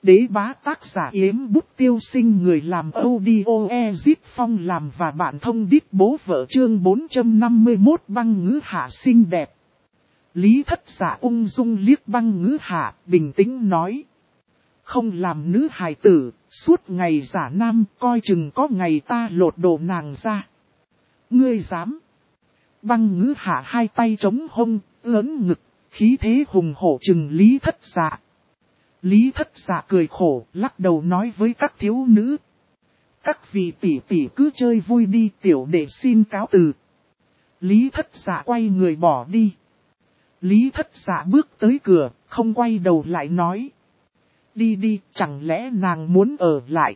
đế bá tác giả Yếm Bút Tiêu Sinh, người làm audio Ezip Phong làm và bạn thông đít bố vợ. Chương 451 Băng Ngữ Hạ xinh đẹp. Lý Thất Dạ ung dung liếc Băng Ngữ Hạ, bình tĩnh nói. Không làm nữ hài tử, suốt ngày giả nam, coi chừng có ngày ta lột đồ nàng ra. Ngươi dám? Băng Ngữ Hạ hai tay chống hông, ớn ngực, khí thế hùng hổ chừng Lý Thất Dạ. Lý Thất Dạ cười khổ, lắc đầu nói với các thiếu nữ. Các vị tỷ tỷ cứ chơi vui đi, tiểu đệ xin cáo từ. Lý Thất Dạ quay người bỏ đi. Lý Thất Dạ bước tới cửa, không quay đầu lại nói. Đi đi, chẳng lẽ nàng muốn ở lại?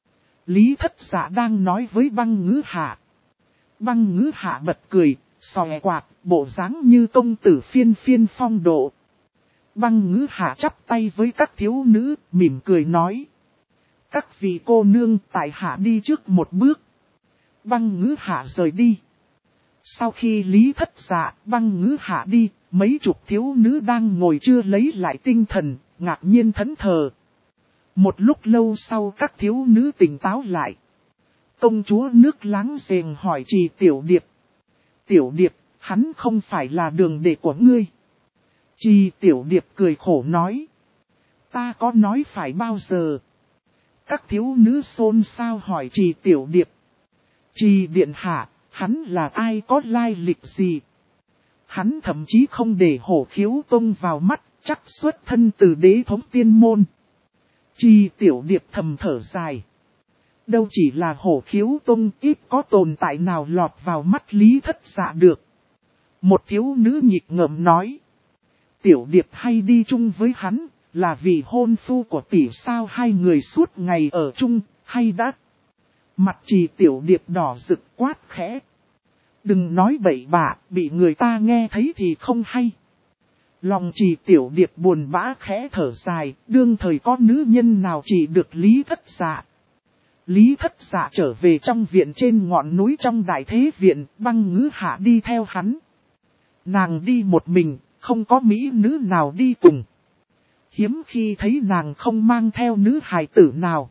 Lý Thất Dạ đang nói với Băng Ngữ Hạ. Băng Ngữ Hạ bật cười, xòe quạt, bộ dáng như công tử phiên phiên phong độ. Băng Ngữ Hạ chắp tay với các thiếu nữ, mỉm cười nói. Các vị cô nương, tại hạ đi trước một bước. Băng Ngữ Hạ rời đi. Sau khi Lý Thất Dạ, Băng Ngữ Hạ đi, mấy chục thiếu nữ đang ngồi chưa lấy lại tinh thần, ngạc nhiên thẫn thờ. Một lúc lâu sau các thiếu nữ tỉnh táo lại. Công chúa nước láng giềng hỏi Trì Tiểu Điệp. Tiểu Điệp, hắn không phải là đường đệ của ngươi. Trì Tiểu Điệp cười khổ nói. Ta có nói phải bao giờ? Các thiếu nữ xôn xao hỏi Trì Tiểu Điệp. Trì điện hạ, hắn là ai, có lai lịch gì? Hắn thậm chí không để Hổ Khiếu Tông vào mắt, chắc xuất thân từ đế thống tiên môn. Trì Tiểu Điệp thầm thở dài. Đâu chỉ là Hổ Khiếu Tông, ít có tồn tại nào lọt vào mắt Lý Thất Dạ được. Một thiếu nữ nhịp ngợm nói. Tiểu Điệp hay đi chung với hắn, là vì hôn phu của tỷ sao, hai người suốt ngày ở chung, hay đã? Mặt Trì Tiểu Điệp đỏ rực quát khẽ. Đừng nói bậy bạ, bị người ta nghe thấy thì không hay. Lòng Trì Tiểu Điệp buồn bã khẽ thở dài, đương thời có nữ nhân nào chỉ được Lý Thất Dạ. Lý Thất Dạ trở về trong viện trên ngọn núi trong đại thế viện, Băng Ngữ Hạ đi theo hắn. Nàng đi một mình, không có mỹ nữ nào đi cùng. Hiếm khi thấy nàng không mang theo nữ hài tử nào.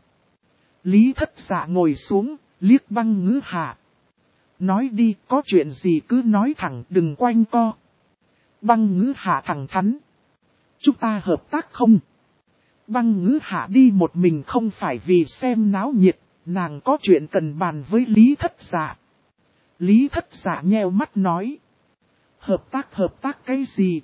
Lý Thất Dạ ngồi xuống, liếc Băng Ngữ Hạ. Nói đi, có chuyện gì cứ nói thẳng, đừng quanh co. Băng Ngữ Hạ thẳng thắn. Chúng ta hợp tác không? Băng Ngữ Hạ đi một mình không phải vì xem náo nhiệt, nàng có chuyện cần bàn với Lý Thất Dạ. Lý Thất Dạ nheo mắt nói. Hợp tác cái gì?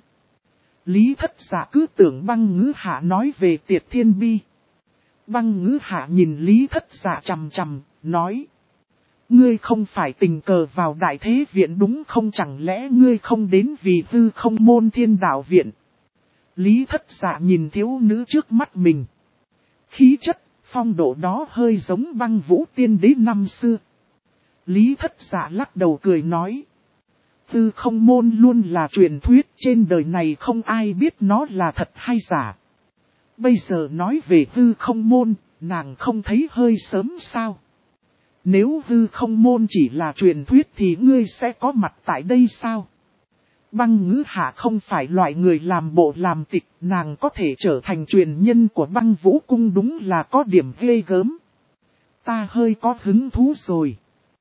Lý Thất Dạ cứ tưởng Băng Ngữ Hạ nói về Tiệt Thiên Bi. Băng Ngữ Hạ nhìn Lý Thất Dạ chằm chằm, nói. Ngươi không phải tình cờ vào đại thế viện đúng không, chẳng lẽ ngươi không đến vì Hư Không Môn Thiên Đạo Viện? Lý Thất Dạ nhìn thiếu nữ trước mắt mình. Khí chất, phong độ đó hơi giống Băng Vũ Tiên Đế năm xưa. Lý Thất Dạ lắc đầu cười nói. Hư Không Môn luôn là truyền thuyết, trên đời này không ai biết nó là thật hay giả. Bây giờ nói về Hư Không Môn, nàng không thấy hơi sớm sao? Nếu Hư Không Môn chỉ là truyền thuyết thì ngươi sẽ có mặt tại đây sao? Băng Ngữ Hạ không phải loại người làm bộ làm tịch, nàng có thể trở thành truyền nhân của Băng Vũ Cung đúng là có điểm ghê gớm. Ta hơi có hứng thú rồi.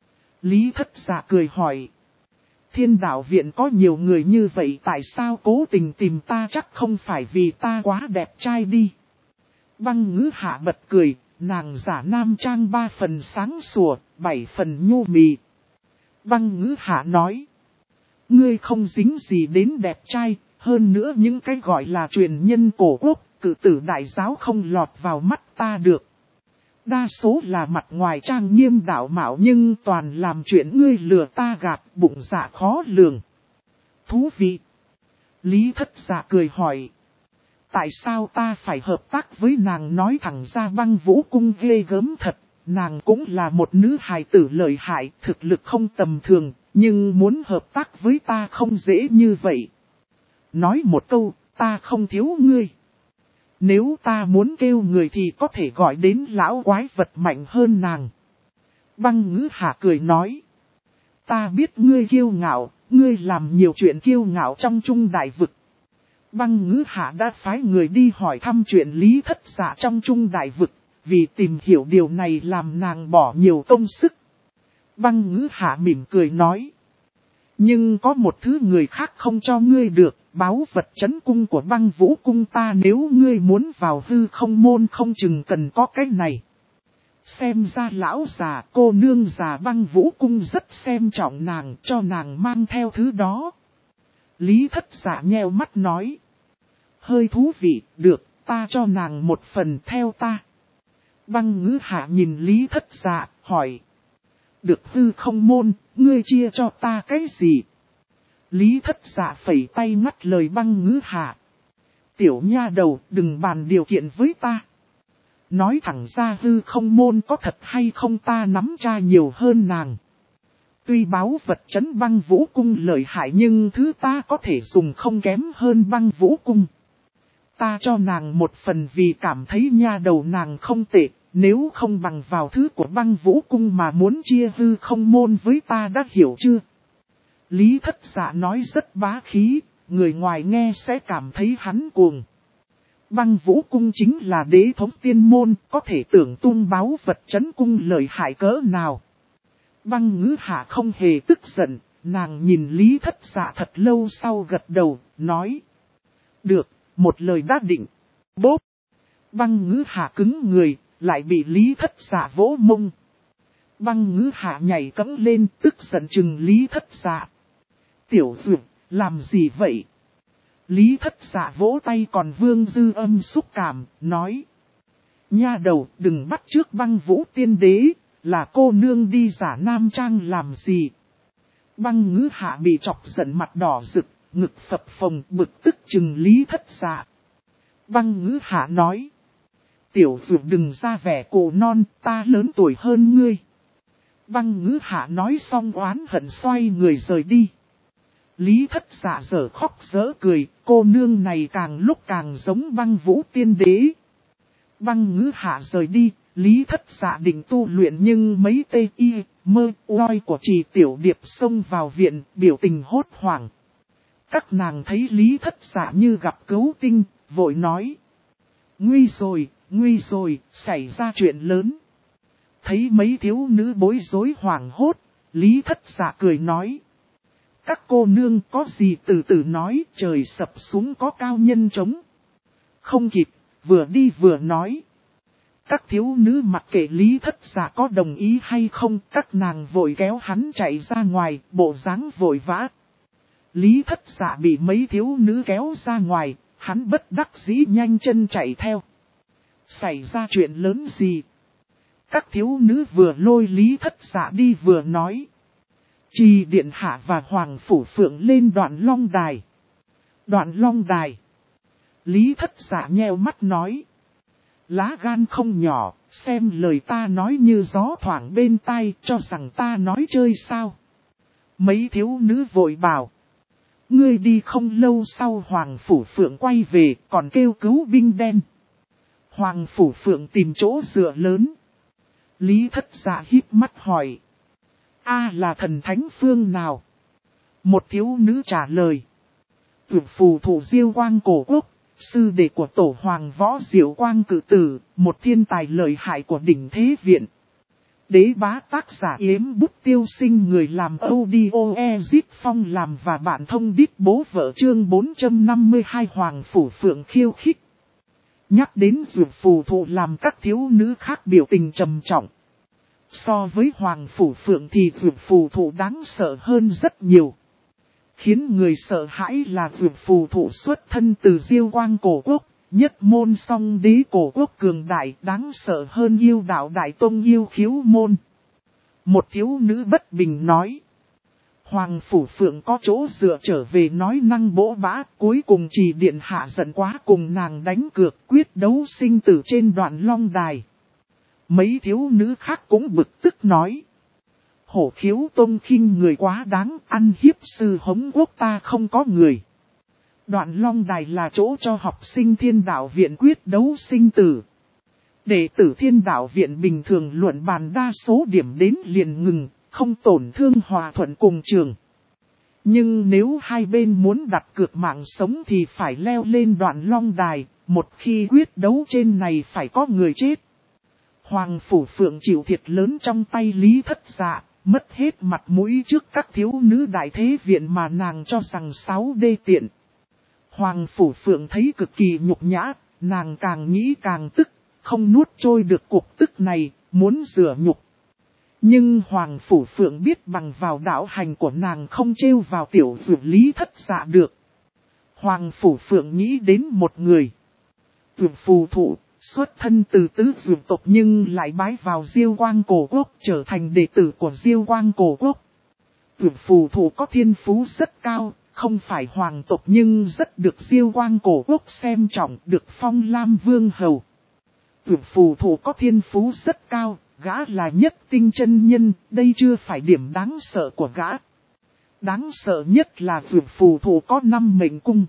Lý Thất Dạ cười hỏi. Thiên Đạo Viện có nhiều người như vậy, tại sao cố tình tìm ta, chắc không phải vì ta quá đẹp trai đi. Băng Ngữ Hạ bật cười, nàng giả nam trang 3 phần sáng sủa, 7 phần nhu mì. Băng Ngữ Hạ nói. Ngươi không dính gì đến đẹp trai, hơn nữa những cái gọi là truyền nhân cổ quốc, cử tử đại giáo không lọt vào mắt ta được. Đa số là mặt ngoài trang nghiêm đạo mạo nhưng toàn làm chuyện ngươi lừa ta gạt, bụng dạ khó lường. Thú vị. Lý Thất Dạ cười hỏi. Tại sao ta phải hợp tác với nàng, nói thẳng ra Băng Vũ Cung ghê gớm thật, nàng cũng là một nữ hài tử lợi hại, thực lực không tầm thường, nhưng muốn hợp tác với ta không dễ như vậy. Nói một câu, ta không thiếu ngươi. Nếu ta muốn kêu người thì có thể gọi đến lão quái vật mạnh hơn nàng. Băng Ngữ Hạ cười nói. Ta biết ngươi kiêu ngạo, ngươi làm nhiều chuyện kiêu ngạo trong trung đại vực. Băng Ngữ Hạ đã phái người đi hỏi thăm chuyện Lý Thất Dạ trong Trung Đại Vực, vì tìm hiểu điều này làm nàng bỏ nhiều công sức. Băng Ngữ Hạ mỉm cười nói. Nhưng có một thứ người khác không cho ngươi được, báu vật trấn cung của Băng Vũ Cung ta, nếu ngươi muốn vào hư không môn không chừng cần có cái này. Xem ra lão già cô nương già Băng Vũ Cung rất xem trọng nàng, cho nàng mang theo thứ đó. Lý Thất Dạ nheo mắt nói. Hơi thú vị, được, ta cho nàng một phần theo ta. Băng Ngữ Hạ nhìn Lý Thất Dạ, hỏi. Được hư không môn, ngươi chia cho ta cái gì? Lý Thất Dạ phẩy tay ngắt lời Băng Ngữ Hạ. Tiểu nha đầu, đừng bàn điều kiện với ta. Nói thẳng ra hư không môn có thật hay không ta nắm tra nhiều hơn nàng. Tuy báu vật trấn Băng Vũ Cung lợi hại nhưng thứ ta có thể dùng không kém hơn Băng Vũ Cung. Ta cho nàng một phần vì cảm thấy nha đầu nàng không tệ, nếu không bằng vào thứ của Băng Vũ Cung mà muốn chia hư không môn với ta, đã hiểu chưa? Lý Thất Dạ nói rất bá khí, người ngoài nghe sẽ cảm thấy hắn cuồng. Băng Vũ Cung chính là đế thống tiên môn, có thể tưởng tung báu vật trấn cung lợi hại cỡ nào. Băng Ngữ Hạ không hề tức giận, nàng nhìn Lý Thất Dạ thật lâu sau gật đầu, nói. Được, một lời đã định. Bốp! Băng Ngữ Hạ cứng người, lại bị Lý Thất Dạ vỗ mông. Băng Ngữ Hạ nhảy cẫng lên, tức giận chừng Lý Thất Dạ. Tiểu Dược, làm gì vậy? Lý Thất Dạ vỗ tay còn vương dư âm xúc cảm, nói. Nha đầu, đừng bắt chước Băng Vũ Tiên Đế, là cô nương đi giả nam trang làm gì? Băng Ngữ Hạ bị chọc giận mặt đỏ rực, ngực phập phồng bực tức chừng Lý Thất Dạ. Băng Ngữ Hạ nói. Tiểu Dược đừng ra vẻ cổ non, ta lớn tuổi hơn ngươi. Băng Ngữ Hạ nói xong oán hận xoay người rời đi. Lý Thất Dạ dở khóc dở cười, cô nương này càng lúc càng giống Băng Vũ Tiên Đế. Băng Ngữ Hạ rời đi, Lý Thất Dạ định tu luyện nhưng mấy tê y, mơ, oai của Trì Tiểu Điệp xông vào viện, biểu tình hốt hoảng. Các nàng thấy Lý Thất Dạ như gặp cứu tinh, vội nói. Nguy rồi, xảy ra chuyện lớn. Thấy mấy thiếu nữ bối rối hoảng hốt, Lý Thất Dạ cười nói. Các cô nương có gì từ từ nói, trời sập xuống có cao nhân chống. Không kịp, vừa đi vừa nói. Các thiếu nữ mặc kệ Lý Thất Dạ có đồng ý hay không, các nàng vội kéo hắn chạy ra ngoài, bộ dáng vội vã. Lý Thất Dạ bị mấy thiếu nữ kéo ra ngoài, hắn bất đắc dĩ nhanh chân chạy theo. Xảy ra chuyện lớn gì? Các thiếu nữ vừa lôi Lý Thất Dạ đi vừa nói. Trì Điện Hạ và Hoàng Phủ Phượng lên Đoạn Long Đài. Đoạn Long Đài. Lý Thất Dạ nheo mắt nói. Lá gan không nhỏ, xem lời ta nói như gió thoảng bên tai, cho rằng ta nói chơi sao. Mấy thiếu nữ vội bảo. Ngươi đi không lâu sau Hoàng Phủ Phượng quay về, còn kêu cứu binh đen. Hoàng Phủ Phượng tìm chỗ dựa lớn. Lý Thất Dạ híp mắt hỏi. Là thần thánh phương nào? Một thiếu nữ trả lời. Tuyệt phù thủ Diêu Quang cổ quốc, sư đệ của tổ hoàng võ Diệu Quang cử tử, một thiên tài lợi hại của đỉnh thế viện. Đế bá tác giả Yếm Bút Tiêu Sinh, người làm audio Ezip Phong làm và bạn thông đít bố vợ chương 452 Hoàng Phủ Phượng khiêu khích. Nhắc đến dược phù thụ làm các thiếu nữ khác biểu tình trầm trọng. So với Hoàng Phủ Phượng thì dược phù thụ đáng sợ hơn rất nhiều. Khiến người sợ hãi là dược phù thụ xuất thân từ Diêu Quang cổ quốc, nhất môn song đế cổ quốc cường đại, đáng sợ hơn yêu đạo đại tông yêu khiếu môn. Một thiếu nữ bất bình nói. Hoàng Phủ Phượng có chỗ dựa trở về nói năng bỗ bã, cuối cùng Trì Điện Hạ giận quá cùng nàng đánh cược quyết đấu sinh tử trên Đoạn Long Đài. Mấy thiếu nữ khác cũng bực tức nói. Hổ Khiếu Tông khinh người quá đáng, ăn hiếp sư Hống quốc ta không có người. Đoạn Long Đài là chỗ cho học sinh Thiên Đạo Viện quyết đấu sinh tử. Đệ tử Thiên Đạo Viện bình thường luận bàn đa số điểm đến liền ngừng, không tổn thương hòa thuận cùng trường. Nhưng nếu hai bên muốn đặt cược mạng sống thì phải leo lên đoạn long đài, một khi quyết đấu trên này phải có người chết. Hoàng Phủ Phượng chịu thiệt lớn trong tay Lý Thất Dạ, mất hết mặt mũi trước các thiếu nữ đại thế viện mà nàng cho rằng 6 đê tiện. Hoàng Phủ Phượng thấy cực kỳ nhục nhã, nàng càng nghĩ càng tức, không nuốt trôi được cuộc tức này, muốn rửa nhục. Nhưng Hoàng Phủ Phượng biết bằng vào đạo hành của nàng không trêu vào tiểu dược Lý Thất Dạ được. Hoàng Phủ Phượng nghĩ đến một người. Dược phù thụ, xuất thân từ tứ dược tộc nhưng lại bái vào Diêu Quang Cổ Quốc, trở thành đệ tử của Diêu Quang Cổ Quốc. Dược phù thụ có thiên phú rất cao, không phải hoàng tộc nhưng rất được Diêu Quang Cổ Quốc xem trọng, được phong Lam Vương Hầu. Dược phù thụ có thiên phú rất cao. Gã là nhất tinh chân nhân, đây chưa phải điểm đáng sợ của gã. Đáng sợ nhất là dược phù thụ có 5 mệnh cung.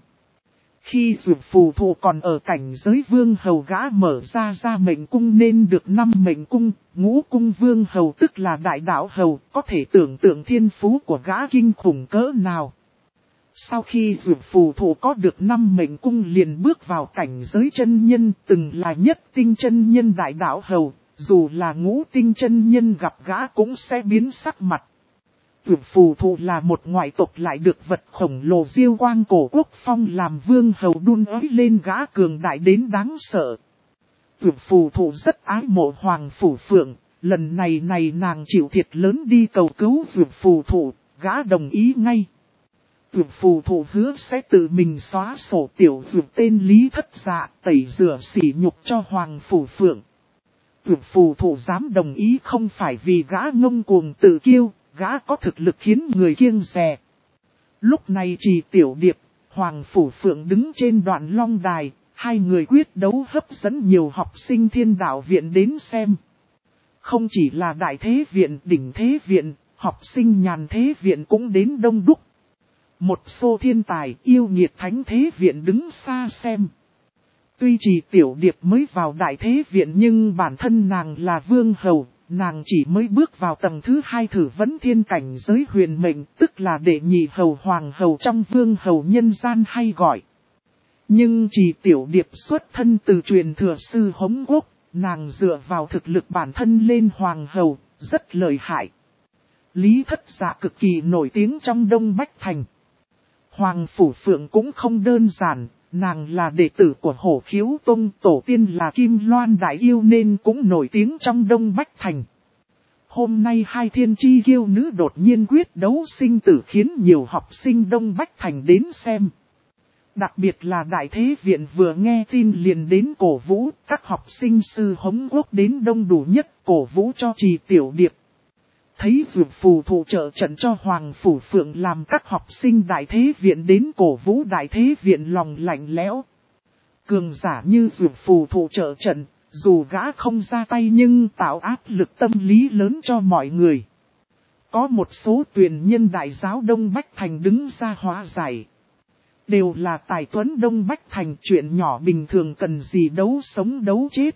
Khi dược phù thụ còn ở cảnh giới vương hầu gã mở ra mệnh cung nên được 5 mệnh cung, ngũ cung vương hầu tức là đại đạo hầu, có thể tưởng tượng thiên phú của gã kinh khủng cỡ nào. Sau khi dược phù thụ có được 5 mệnh cung liền bước vào cảnh giới chân nhân, từng là nhất tinh chân nhân đại đạo hầu. Dù là ngũ tinh chân nhân gặp gã cũng sẽ biến sắc mặt. Dược phù thụ là một ngoại tộc lại được vật khổng lồ Diêu Quang Cổ Quốc phong làm vương hầu đun ới lên gã cường đại đến đáng sợ. Dược phù thụ rất ái mộ Hoàng Phủ Phượng, lần này nàng chịu thiệt lớn đi cầu cứu dược phù thụ, gã đồng ý ngay. Dược phù thụ hứa sẽ tự mình xóa sổ tiểu dược tên Lý Thất Dạ, tẩy rửa sỉ nhục cho Hoàng Phủ Phượng. Dược phù thụ dám đồng ý không phải vì gã ngông cuồng tự kiêu, gã có thực lực khiến người kiêng dè. Lúc này Trì Tiểu Điệp, Hoàng Phủ Phượng đứng trên đoạn long đài, hai người quyết đấu hấp dẫn nhiều học sinh Thiên Đạo Viện đến xem. Không chỉ là Đại Thế Viện, Đỉnh Thế Viện, học sinh Nhàn Thế Viện cũng đến đông đúc. Một số thiên tài yêu nghiệt Thánh Thế Viện đứng xa xem. Tuy Trì Tiểu Điệp mới vào Đại Thế Viện nhưng bản thân nàng là vương hầu, nàng chỉ mới bước vào tầng thứ 2 thử vấn thiên cảnh giới huyền mệnh, tức là đệ nhị hầu hoàng hầu trong vương hầu nhân gian hay gọi. Nhưng Trì Tiểu Điệp xuất thân từ truyền thừa sư Hống Quốc, nàng dựa vào thực lực bản thân lên hoàng hầu, rất lợi hại. Lý Thất Dạ cực kỳ nổi tiếng trong Đông Bách Thành. Hoàng Phủ Phượng cũng không đơn giản. Nàng là đệ tử của Hổ Khiếu Tông, tổ tiên là Kim Loan Đại Yêu nên cũng nổi tiếng trong Đông Bách Thành. Hôm nay hai thiên chi kiêu nữ đột nhiên quyết đấu sinh tử khiến nhiều học sinh Đông Bách Thành đến xem. Đặc biệt là Đại Thế Viện vừa nghe tin liền đến cổ vũ, các học sinh sư Hống Quốc đến đông đủ nhất cổ vũ cho Trì Tiểu Điệp. Thấy dược phù thụ trợ trận cho Hoàng Phủ Phượng làm các học sinh Đại Thế Viện đến cổ vũ Đại Thế Viện lòng lạnh lẽo. Cường giả như dược phù thụ trợ trận, dù gã không ra tay nhưng tạo áp lực tâm lý lớn cho mọi người. Có một số tuyển nhân Đại giáo Đông Bách Thành đứng ra hóa giải. Đều là tài tuấn Đông Bách Thành, chuyện nhỏ bình thường cần gì đấu sống đấu chết.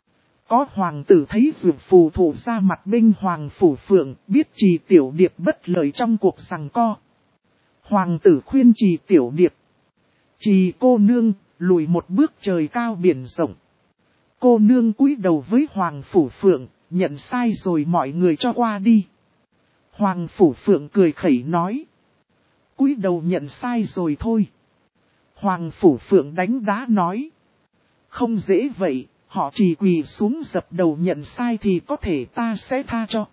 Có hoàng tử thấy dược phù thụ ra mặt binh Hoàng Phủ Phượng, biết Trì Tiểu Điệp bất lợi trong cuộc giằng co. Hoàng tử khuyên Trì Tiểu Điệp: Trì cô nương, lùi một bước trời cao biển rộng. Cô nương cúi đầu với Hoàng Phủ Phượng, nhận sai rồi mọi người cho qua đi. Hoàng Phủ Phượng cười khẩy nói: cúi đầu nhận sai rồi thôi. Hoàng Phủ Phượng đánh đá nói: không dễ vậy. Họ chỉ quỳ xuống dập đầu nhận sai thì có thể ta sẽ tha cho.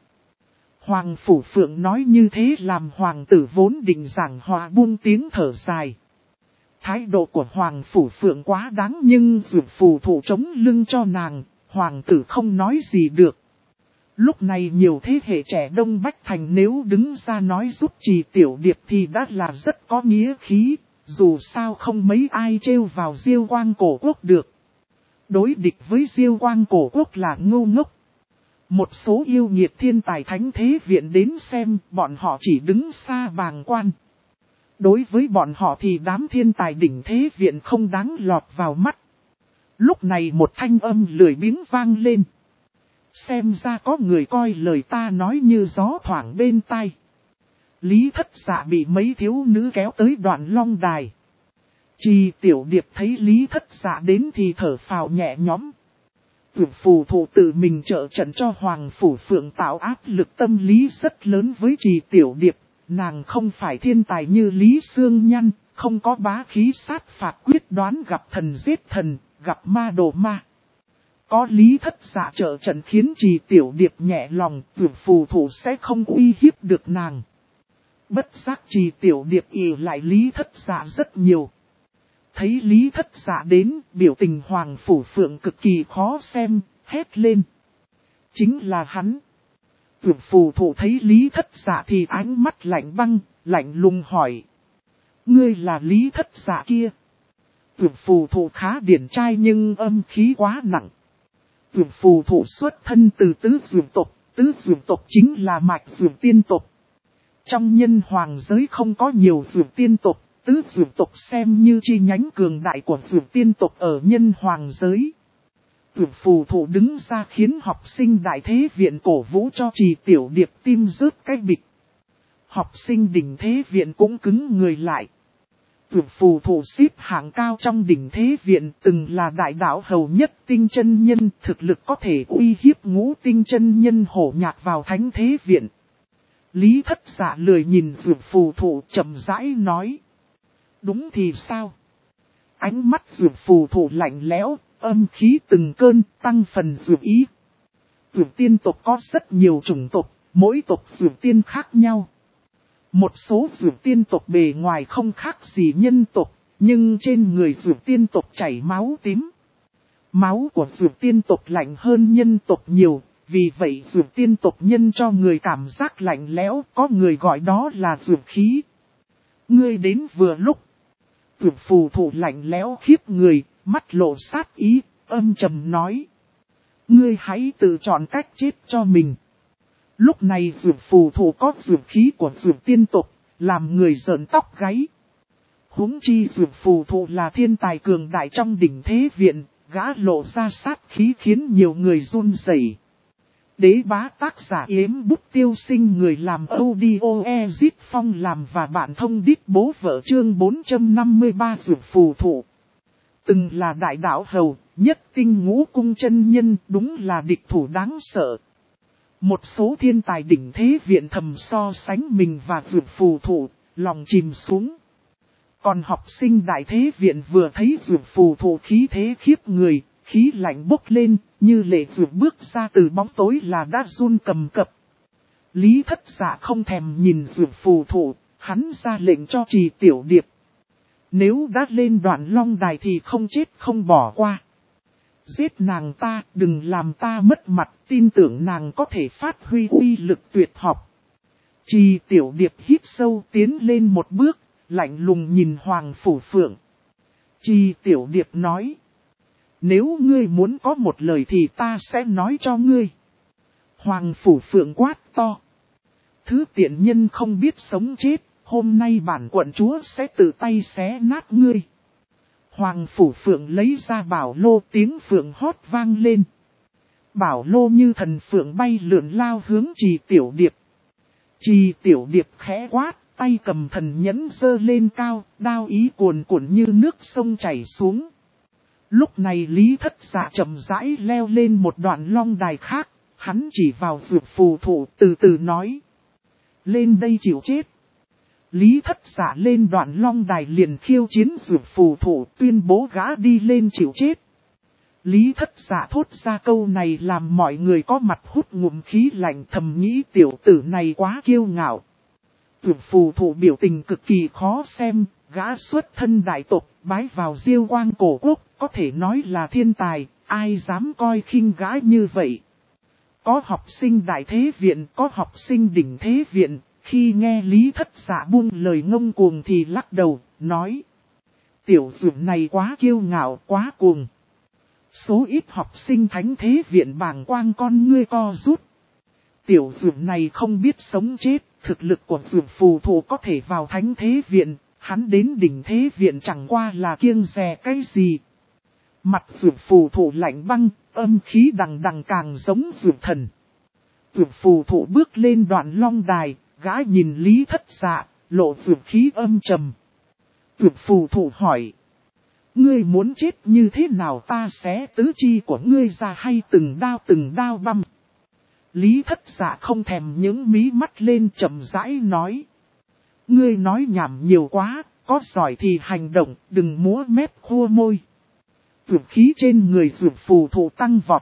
Hoàng Phủ Phượng nói như thế làm hoàng tử vốn định giảng hòa buông tiếng thở dài. Thái độ của Hoàng Phủ Phượng quá đáng nhưng dược phù thụ chống lưng cho nàng, hoàng tử không nói gì được. Lúc này nhiều thế hệ trẻ Đông Bách Thành nếu đứng ra nói giúp Trì Tiểu Điệp thì đã là rất có nghĩa khí, dù sao không mấy ai trêu vào Diêu Quang Cổ Quốc được. Đối địch với Diêu Quang Cổ Quốc là ngu ngốc. Một số yêu nghiệt thiên tài Thánh Thế Viện đến xem, bọn họ chỉ đứng xa bàng quan. Đối với bọn họ thì đám thiên tài đỉnh Thế Viện không đáng lọt vào mắt. Lúc này một thanh âm lười biếng vang lên. Xem ra có người coi lời ta nói như gió thoảng bên tai. Lý Thất Dạ bị mấy thiếu nữ kéo tới đoạn long đài. Trì Tiểu Điệp thấy Lý Thất Dạ đến thì thở phào nhẹ nhõm. Tuyệt phù thụ tự mình trợ trận cho Hoàng Phủ Phượng tạo áp lực tâm lý rất lớn với Trì Tiểu Điệp. Nàng không phải thiên tài như Lý Sương Nhăn, không có bá khí sát phạt quyết đoán gặp thần giết thần, gặp ma đổ ma. Có Lý Thất Dạ trợ trận khiến Trì Tiểu Điệp nhẹ lòng, tuyệt phù thụ sẽ không uy hiếp được nàng. Bất giác Trì Tiểu Điệp ỷ lại Lý Thất Dạ rất nhiều. Thấy Lý Thất Dạ đến, biểu tình Hoàng Phủ Phượng cực kỳ khó xem, hét lên. Chính là hắn. Tuyệt phù thụ thấy Lý Thất Dạ thì ánh mắt lạnh băng, lạnh lùng hỏi. Ngươi là Lý Thất Dạ kia. Tuyệt phù thụ khá điển trai nhưng âm khí quá nặng. Tuyệt phù thụ xuất thân từ tứ dược tộc chính là mạch dược tiên tộc. Trong nhân hoàng giới không có nhiều dược tiên tộc, tứ dược tộc xem như chi nhánh cường đại của dược tiên tộc ở nhân hoàng giới. Tuyệt phù thụ đứng ra khiến học sinh đại thế viện cổ vũ cho Trì Tiểu Điệp tim rớt cái bịch. Học sinh đỉnh thế viện cũng cứng người lại. Tuyệt phù thụ xếp hạng cao trong đỉnh thế viện, từng là đại đạo hầu nhất tinh chân nhân, thực lực có thể uy hiếp ngũ tinh chân nhân hổ nhạc vào thánh thế viện. Lý Thất Dạ lười nhìn tuyệt phù thụ chậm rãi nói. Đúng thì sao? Ánh mắt tuyệt phù thụ lạnh lẽo, âm khí từng cơn, tăng phần tuyệt ý. Tuyệt tiên tộc có rất nhiều chủng tộc, mỗi tộc tuyệt tiên khác nhau. Một số tuyệt tiên tộc bề ngoài không khác gì nhân tộc, nhưng trên người tuyệt tiên tộc chảy máu tím. Máu của tuyệt tiên tộc lạnh hơn nhân tộc nhiều, vì vậy tuyệt tiên tộc nhân cho người cảm giác lạnh lẽo, có người gọi đó là tuyệt khí. Ngươi đến vừa lúc. Tuyệt phù thụ lạnh lẽo khiếp người, mắt lộ sát ý, âm trầm nói. Ngươi hãy tự chọn cách chết cho mình. Lúc này tuyệt phù thụ có tuyệt khí của tuyệt tiên tộc, làm người rợn tóc gáy. Huống chi tuyệt phù thụ là thiên tài cường đại trong đỉnh thế viện, gã lộ ra sát khí khiến nhiều người run rẩy. Đế bá tác giả Yếm Bút Tiêu Sinh, người làm audio Ezit Phong làm và bạn thông đít bố vợ chương 453 tuyệt phù thụ. Từng là đại đạo hầu, nhất tinh ngũ cung chân nhân, đúng là địch thủ đáng sợ. Một số thiên tài đỉnh thế viện thầm so sánh mình và tuyệt phù thụ, lòng chìm xuống. Còn học sinh đại thế viện vừa thấy tuyệt phù thụ khí thế khiếp người, khí lạnh bốc lên, như lệ tuyệt bước ra từ bóng tối là đã run cầm cập. Lý Thất Dạ không thèm nhìn tuyệt phù thụ, hắn ra lệnh cho Trì Tiểu Điệp. Nếu đã lên đoạn long đài thì không chết không bỏ qua. Giết nàng ta, đừng làm ta mất mặt, tin tưởng nàng có thể phát huy uy lực tuyệt học. Trì Tiểu Điệp hít sâu tiến lên một bước, lạnh lùng nhìn Hoàng Phủ Phượng. Trì Tiểu Điệp nói. Nếu ngươi muốn có một lời thì ta sẽ nói cho ngươi. Hoàng Phủ Phượng quát to. Thứ tiện nhân không biết sống chết, hôm nay bản quận chúa sẽ tự tay xé nát ngươi. Hoàng Phủ Phượng lấy ra bảo lô, tiếng phượng hót vang lên. Bảo lô như thần phượng bay lượn lao hướng Trì Tiểu Điệp. Trì Tiểu Điệp khẽ quát, tay cầm thần nhẫn giơ lên cao, đao ý cuồn cuộn như nước sông chảy xuống. Lúc này Lý Thất Dạ chậm rãi leo lên một đoạn long đài khác, hắn chỉ vào tuyệt phù thụ từ từ nói. Lên đây chịu chết. Lý Thất Dạ lên đoạn long đài liền khiêu chiến tuyệt phù thụ, tuyên bố gã đi lên chịu chết. Lý Thất Dạ thốt ra câu này làm mọi người có mặt hút ngụm khí lạnh, thầm nghĩ tiểu tử này quá kiêu ngạo. Tuyệt phù thụ biểu tình cực kỳ khó xem, gã xuất thân đại tộc, bái vào Diêu Quang cổ quốc, có thể nói là thiên tài, ai dám coi khinh gã như vậy. Có học sinh đại thế viện, có học sinh đỉnh thế viện, khi nghe Lý Thất Dạ buông lời ngông cuồng thì lắc đầu, nói. Tiểu dưỡng này quá kiêu ngạo, quá cuồng. Số ít học sinh thánh thế viện bàng quang con ngươi co rút. Tiểu dưỡng này không biết sống chết, thực lực của dưỡng phù thụ có thể vào thánh thế viện, hắn đến đỉnh thế viện chẳng qua là kiêng dè cái gì. Mặt dưỡng phù thụ lạnh băng, âm khí đằng đằng càng giống dưỡng thần. Dưỡng phù thụ bước lên đoạn long đài, Gã nhìn Lý Thất Dạ, lộ vượt khí âm trầm. Vượt phù thủ hỏi. Ngươi muốn chết như thế nào, ta xé tứ chi của ngươi ra hay từng đao băm. Lý Thất Dạ không thèm những mí mắt lên, chậm rãi nói. Ngươi nói nhảm nhiều quá, có giỏi thì hành động, đừng múa mép khua môi. Vượt khí trên người vượt phù thủ tăng vọt.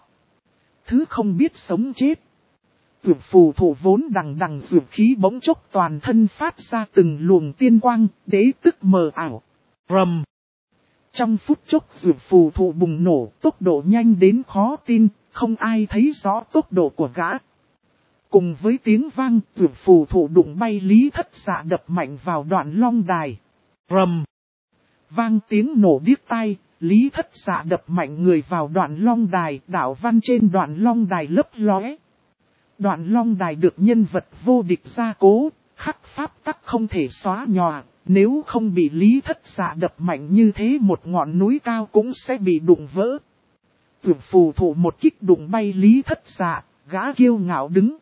Thứ không biết sống chết. Vượt phù thủ vốn đằng vượt khí bỗng chốc toàn thân phát ra từng luồng tiên quang, đế tức mờ ảo. Rầm. Trong phút chốc vượt phù thủ bùng nổ, tốc độ nhanh đến khó tin, không ai thấy rõ tốc độ của gã. Cùng với tiếng vang, vượt phù thủ đụng bay Lý Thất Dạ đập mạnh vào đoạn long đài. Rầm. Vang tiếng nổ điếc tai, Lý Thất Dạ đập mạnh người vào đoạn long đài, đạo văn trên đoạn long đài lấp lóe. Đoạn long đài được nhân vật vô địch gia cố, khắc pháp tắc không thể xóa nhòa, nếu không bị Lý Thất Dạ đập mạnh như thế một ngọn núi cao cũng sẽ bị đụng vỡ. Vượt phù thủ một kích đụng bay Lý Thất Dạ, gã kiêu ngạo đứng.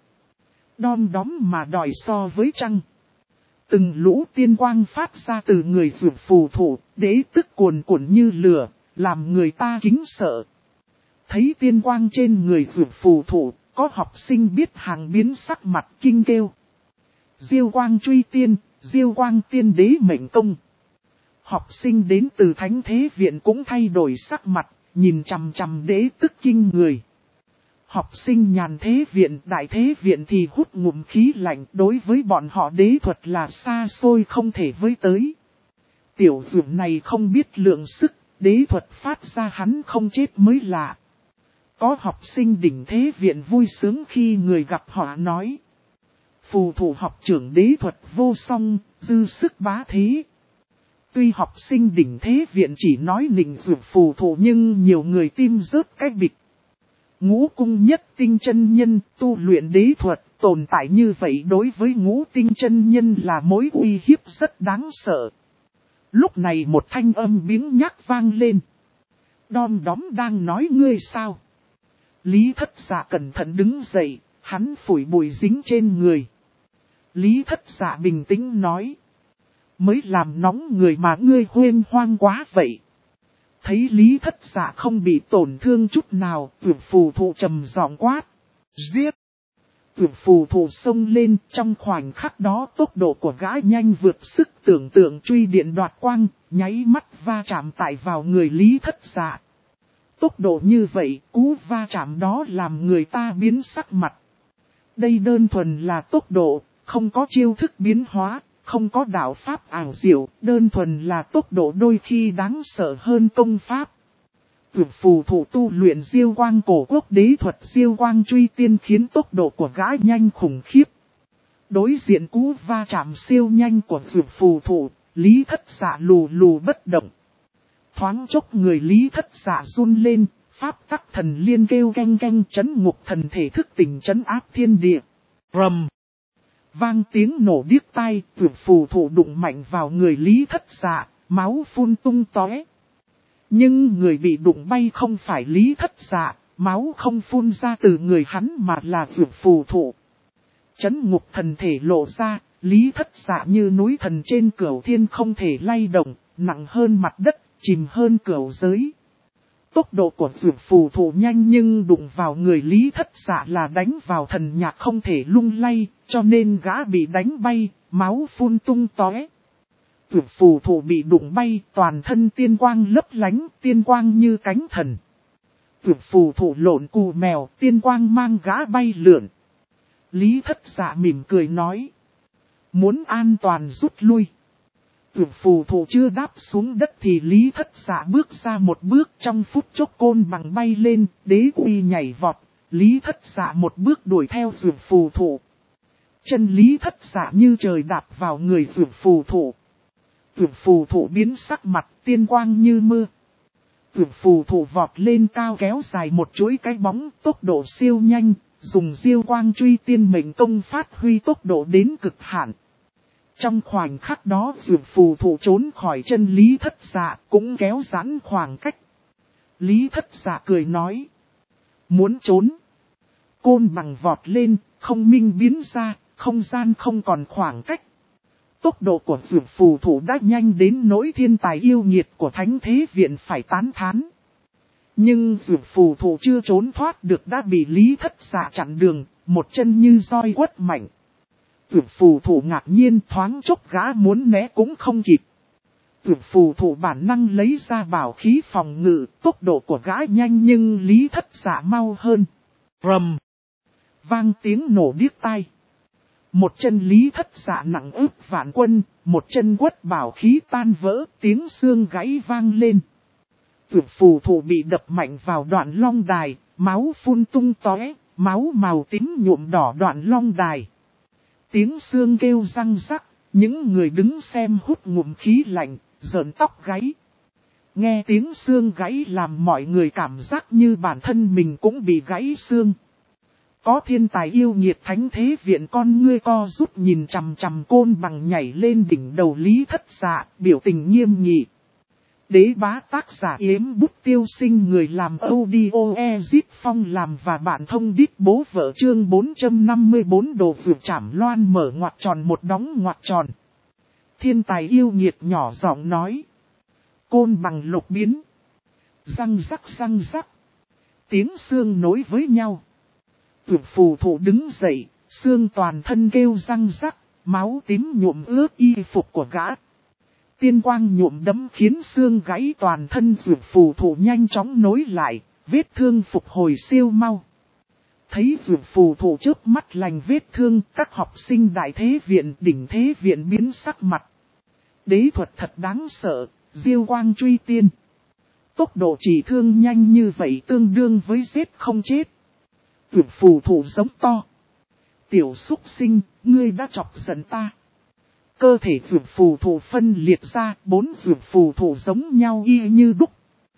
Đom đóm mà đòi so với trăng. Từng lũ tiên quang phát ra từ người vượt phù thủ, đế tức cuồn cuộn như lửa, làm người ta kính sợ. Thấy tiên quang trên người vượt phù thủ, có học sinh biết hàng biến sắc mặt kinh kêu. Diêu quang truy tiên, Diêu quang tiên đế mệnh tông. Học sinh đến từ Thánh Thế Viện cũng thay đổi sắc mặt, nhìn chằm chằm đế tức kinh người. Học sinh Nhàn Thế Viện, Đại Thế Viện thì hút ngụm khí lạnh, đối với bọn họ đế thuật là xa xôi không thể với tới. Tiểu dược này không biết lượng sức, đế thuật phát ra hắn không chết mới lạ. Có học sinh Đỉnh Thế Viện vui sướng khi người gặp họ nói. Phù thủ học trưởng đế thuật vô song, dư sức bá thế. Tuy học sinh Đỉnh Thế Viện chỉ nói nịnh dược phù thủ nhưng nhiều người tim rớt cái bịch. Ngũ cung nhất tinh chân nhân tu luyện đế thuật tồn tại như vậy đối với ngũ tinh chân nhân là mối uy hiếp rất đáng sợ. Lúc này một thanh âm biếng nhác vang lên. Đom đóm đang nói ngươi sao? Lý Thất Dạ cẩn thận đứng dậy, hắn phủi bụi dính trên người. Lý Thất Dạ bình tĩnh nói. Mới làm nóng người mà ngươi huênh hoang quá vậy. Thấy Lý Thất Dạ không bị tổn thương chút nào, vượt phù thủ trầm giọng quát. Giết! Vượt phù thủ xông lên, trong khoảnh khắc đó tốc độ của gã nhanh vượt sức tưởng tượng, truy điện đoạt quang, nháy mắt va chạm tại vào người Lý Thất Dạ. Tốc độ như vậy, cú va chạm đó làm người ta biến sắc mặt. Đây đơn thuần là tốc độ, không có chiêu thức biến hóa, không có đạo pháp ảo diệu, đơn thuần là tốc độ đôi khi đáng sợ hơn công pháp. Vượt phù thủ tu luyện diêu quang cổ quốc đế thuật diêu quang truy tiên khiến tốc độ của gã nhanh khủng khiếp. Đối diện cú va chạm siêu nhanh của vượt phù thủ, Lý Thất Dạ lù bất động. Thoáng chốc người Lý Thất Dạ run lên, pháp tắc thần liên kêu canh canh, chấn ngục thần thể thức tỉnh chấn áp thiên địa. Rầm! Vang tiếng nổ điếc tai, vượt phù thủ đụng mạnh vào người Lý Thất Dạ, máu phun tung tóe. Nhưng người bị đụng bay không phải Lý Thất Dạ, máu không phun ra từ người hắn mà là vượt phù thủ. Chấn ngục thần thể lộ ra, Lý Thất Dạ như núi thần trên cửu thiên không thể lay động, nặng hơn mặt đất, chìm hơn cửu giới. Tốc độ của vượt phù thủ nhanh nhưng đụng vào người Lý Thất Dạ là đánh vào thần nhạc không thể lung lay, cho nên gã bị đánh bay, máu phun tung tóe. Vượt phù thủ bị đụng bay, toàn thân tiên quang lấp lánh, tiên quang như cánh thần. Vượt phù thủ lộn cù mèo, tiên quang mang gã bay lượn. Lý Thất Dạ mỉm cười nói. Muốn an toàn rút lui. Vượt phù thủ chưa đáp xuống đất thì Lý Thất Dạ bước ra một bước, trong phút chốc côn bằng bay lên, đế uy nhảy vọt. Lý Thất Dạ một bước đuổi theo vượt phù thủ. Chân Lý Thất Dạ như trời đạp vào người vượt phù thủ. Vượt phù thủ biến sắc mặt, tiên quang như mưa. Vượt phù thủ vọt lên cao kéo dài một chuỗi cái bóng, tốc độ siêu nhanh, dùng diêu quang truy tiên mệnh công phát huy tốc độ đến cực hạn. Trong khoảnh khắc đó vượt phù thủ trốn khỏi chân Lý Thất Dạ, cũng kéo giãn khoảng cách. Lý Thất Dạ cười nói. Muốn trốn. Côn bằng vọt lên, không minh biến ra, không gian không còn khoảng cách. Tốc độ của dược phù thủ đã nhanh đến nỗi thiên tài yêu nghiệt của Thánh Thế Viện phải tán thán. Nhưng dược phù thủ chưa trốn thoát được đã bị Lý Thất Dạ chặn đường, một chân như roi quất mạnh. Dược phù thủ ngạc nhiên thoáng chốc gã muốn né cũng không kịp. Dược phù thủ bản năng lấy ra bảo khí phòng ngự, tốc độ của gã nhanh nhưng Lý Thất Dạ mau hơn. Rầm! Vang tiếng nổ điếc tai. Một chân Lý Thất Dạ nặng ức vạn quân, một chân quất bảo khí tan vỡ, tiếng xương gãy vang lên. Dược phù thủ bị đập mạnh vào đoạn long đài, máu phun tung tóe, máu màu tím nhuộm đỏ đoạn long đài. Tiếng xương kêu răng rắc, những người đứng xem hút ngụm khí lạnh, rợn tóc gáy. Nghe tiếng xương gãy làm mọi người cảm giác như bản thân mình cũng bị gãy xương. Có thiên tài yêu nghiệt Thánh Thế Viện con ngươi co rút nhìn chằm chằm côn bằng nhảy lên đỉnh đầu Lý Thất Dạ, biểu tình nghiêm nghị. Đế bá tác giả Yếm Bút Tiêu Sinh, người làm audio Ezip Phong làm và bạn thông đít bố vợ chương 454 đồ vượt chảm loan mở ngoặc tròn một đóng ngoặc tròn. Thiên tài yêu nghiệt nhỏ giọng nói. Côn bằng lục biến. Răng rắc. Tiếng xương nối với nhau. Dược phù thủ đứng dậy, xương toàn thân kêu răng rắc, máu tím nhuộm ướt y phục của gã. Tiên quang nhuộm đấm khiến xương gãy toàn thân dược phù thủ nhanh chóng nối lại, vết thương phục hồi siêu mau. Thấy dược phù thủ trước mắt lành vết thương, các học sinh đại thế viện, đỉnh thế viện biến sắc mặt. Đế thuật thật đáng sợ, diêu quang truy tiên. Tốc độ chỉ thương nhanh như vậy tương đương với giết không chết. Dược phù thủ giống to. Tiểu súc sinh, ngươi đã chọc giận ta. Cơ thể dược phù thủ phân liệt ra, 4 dược phù thủ giống nhau y như đúc.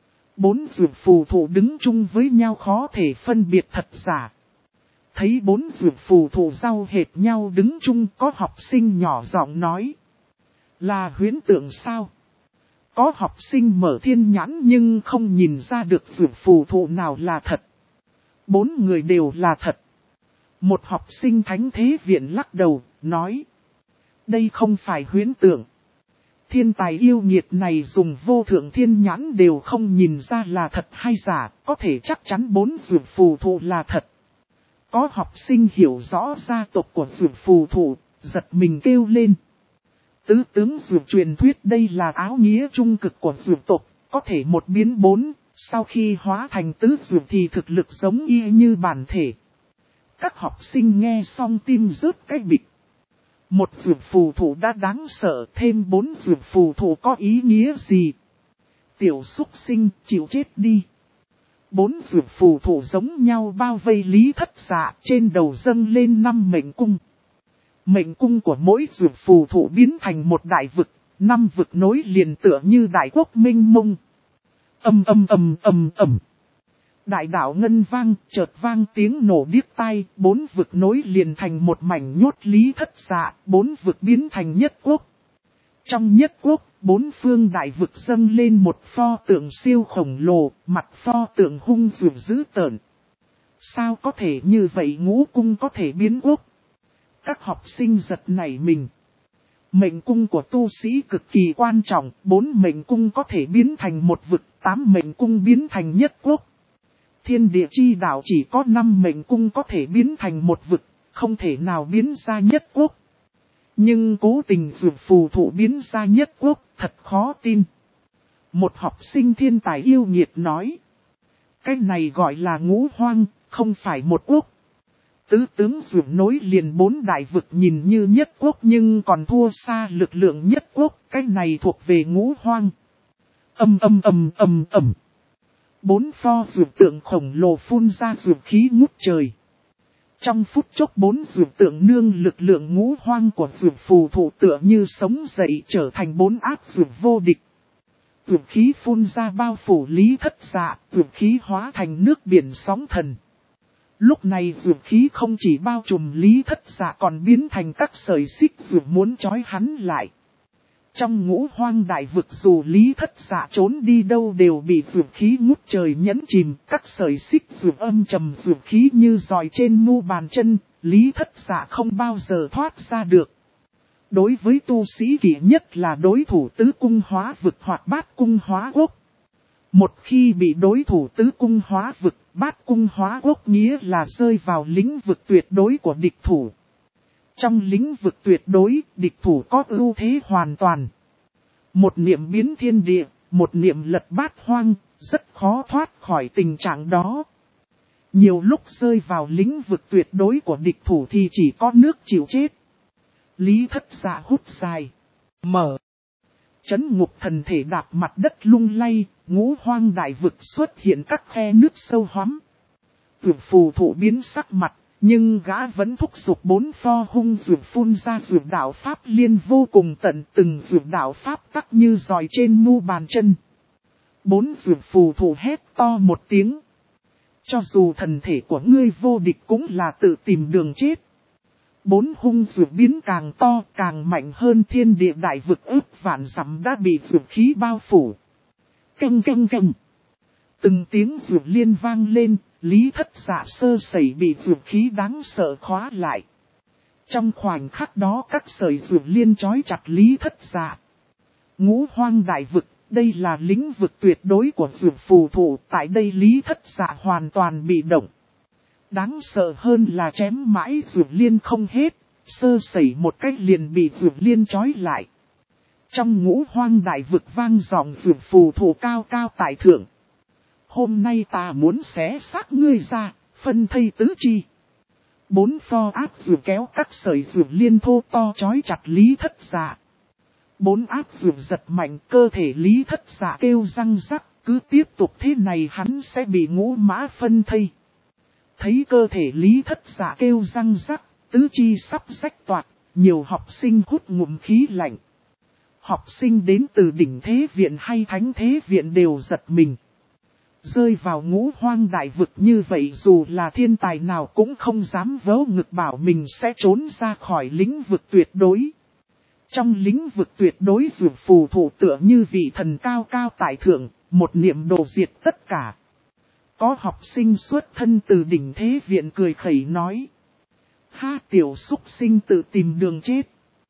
4 dược phù thủ đứng chung với nhau khó thể phân biệt thật giả. Thấy 4 dược phù thủ giao hệt nhau đứng chung, có học sinh nhỏ giọng nói. Là huyễn tượng sao? Có học sinh mở thiên nhãn nhưng không nhìn ra được dược phù thủ nào là thật. 4 người đều là thật. Một học sinh Thánh Thế Viện lắc đầu, nói. Đây không phải huyễn tượng. Thiên tài yêu nghiệt này dùng vô thượng thiên nhãn đều không nhìn ra là thật hay giả, có thể chắc chắn 4 dược phù thủ là thật. Có học sinh hiểu rõ gia tộc của dược phù thủ, giật mình kêu lên. Tứ tướng dược truyền thuyết đây là áo nghĩa trung cực của dược tộc, có thể một biến 4, sau khi hóa thành tứ dược thì thực lực giống y như bản thể. Các học sinh nghe xong tim rớt cái bịch. Một dược phù thủ đã đáng sợ, thêm 4 dược phù thủ có ý nghĩa gì? Tiểu súc sinh, chịu chết đi. 4 dược phù thủ giống nhau bao vây Lý Thất Dạ, trên đầu dâng lên 5 mệnh cung. Mệnh cung của mỗi dược phù thủ biến thành một đại vực, 5 vực nối liền tựa như đại quốc minh mông. Ầm. Đại đạo ngân vang, chợt vang tiếng nổ điếc tai, 4 vực nối liền thành một mảnh nhốt Lý Thất Dạ, 4 vực biến thành nhất quốc. Trong nhất quốc, 4 phương đại vực dâng lên một pho tượng siêu khổng lồ, mặt pho tượng hung dữ dữ tợn. Sao có thể như vậy, ngũ cung có thể biến quốc? Các học sinh giật nảy mình. Mệnh cung của tu sĩ cực kỳ quan trọng, 4 mệnh cung có thể biến thành một vực, 8 mệnh cung biến thành nhất quốc. Thiên địa chi đạo chỉ có 5 mệnh cung có thể biến thành một vực, không thể nào biến ra nhất quốc. Nhưng cố tình dược phù thủ biến ra nhất quốc, thật khó tin. Một học sinh thiên tài yêu nghiệt nói. Cái này gọi là ngũ hoang, không phải một quốc. Tứ tướng dược nối liền 4 đại vực nhìn như nhất quốc nhưng còn thua xa lực lượng nhất quốc, cái này thuộc về ngũ hoang. Ầm. 4 pho dược tượng khổng lồ phun ra dược khí ngút trời. Trong phút chốc 4 dược tượng nương lực lượng ngũ hoang của dược phù thủ tựa như sống dậy trở thành 4 áp dược vô địch. Dược khí phun ra bao phủ Lý Thất Dạ, dược khí hóa thành nước biển sóng thần. Lúc này dược khí không chỉ bao trùm Lý Thất Dạ còn biến thành các sợi xích dược muốn trói hắn lại. Trong ngũ hoang đại vực dù Lý Thất Dạ trốn đi đâu đều bị dược khí ngút trời nhấn chìm, các sợi xích dược âm trầm dược khí như dòi trên mu bàn chân, Lý Thất Dạ không bao giờ thoát ra được. Đối với tu sĩ kỵ nhất là đối thủ tứ cung hóa vực hoặc bát cung hóa quốc. Một khi bị đối thủ tứ cung hóa vực, bát cung hóa quốc nghĩa là rơi vào lĩnh vực tuyệt đối của địch thủ. Trong lĩnh vực tuyệt đối, địch thủ có ưu thế hoàn toàn. Một niệm biến thiên địa, một niệm lật bát hoang, rất khó thoát khỏi tình trạng đó. Nhiều lúc rơi vào lĩnh vực tuyệt đối của địch thủ thì chỉ có nước chịu chết. Lý Thất Dạ hút dài, mở. Chấn ngục thần thể đạp mặt đất lung lay, ngũ hoang đại vực xuất hiện các khe nước sâu hoắm. Tuyệt phù thụ biến sắc mặt, nhưng gã vẫn thúc giục bốn pho hung dược phun ra dược đạo pháp liên vô cùng tận, từng dược đạo pháp tắc như giòi trên mu bàn chân. Bốn dược phù thụ hét to một tiếng. Cho dù thần thể của ngươi vô địch cũng là tự tìm đường chết. Bốn hung dược biến càng to càng mạnh hơn, thiên địa đại vực ước vạn dặm đã bị dược khí bao phủ. Căng căng căng. Từng tiếng dược liên vang lên, Lý Thất Dạ sơ sẩy bị dược khí đáng sợ khóa lại. Trong khoảnh khắc đó các sợi dược liên trói chặt Lý Thất Dạ. Ngũ hoang đại vực, đây là lĩnh vực tuyệt đối của dược phù thụ, tại đây Lý Thất Dạ hoàn toàn bị động. Đáng sợ hơn là chém mãi dược liên không hết, sơ sẩy một cách liền bị dược liên trói lại. Trong ngũ hoang đại vực vang giọng dược phù thụ cao cao tại thượng. Hôm nay ta muốn xé xác ngươi ra, phân thây tứ chi. Bốn pho áp dược kéo các sợi dược liên thô to trói chặt Lý Thất Dạ. Bốn áp dược giật mạnh, cơ thể Lý Thất Dạ kêu răng rắc, cứ tiếp tục thế này hắn sẽ bị ngũ mã phân thây. Thấy cơ thể Lý Thất Dạ kêu răng rắc, tứ chi sắp rách toạc, nhiều học sinh hút ngụm khí lạnh. Học sinh đến từ đỉnh thế viện hay thánh thế viện đều giật mình. Rơi vào ngũ hoang đại vực như vậy dù là thiên tài nào cũng không dám vớ ngực bảo mình sẽ trốn ra khỏi lĩnh vực tuyệt đối. Trong lĩnh vực tuyệt đối dược phù thụ tựa như vị thần cao cao tại thượng, một niệm đồ diệt tất cả. Có học sinh xuất thân từ đỉnh thế viện cười khẩy nói. Ha, tiểu súc sinh tự tìm đường chết.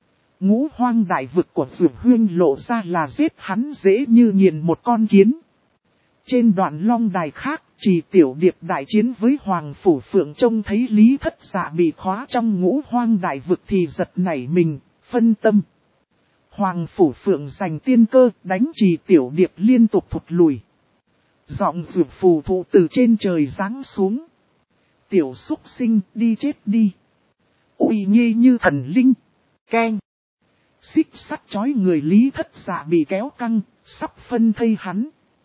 Ngũ hoang đại vực của dược huyên lộ ra là giết hắn dễ như nghiền một con kiến. Trên đoạn long đài khác, chỉ tiểu điệp đại chiến với Hoàng Phủ Phượng trông thấy Lý Thất Dạ bị khóa trong ngũ hoang đại vực thì giật nảy mình, phân tâm. Hoàng Phủ Phượng giành tiên cơ, đánh chỉ tiểu điệp liên tục thụt lùi. Giọng dược phù thụ từ trên trời giáng xuống. Tiểu súc sinh, đi chết đi. Uy nghi như thần linh. Keng. Xích sắt chói người Lý Thất Dạ bị kéo căng, sắp phân thây hắn.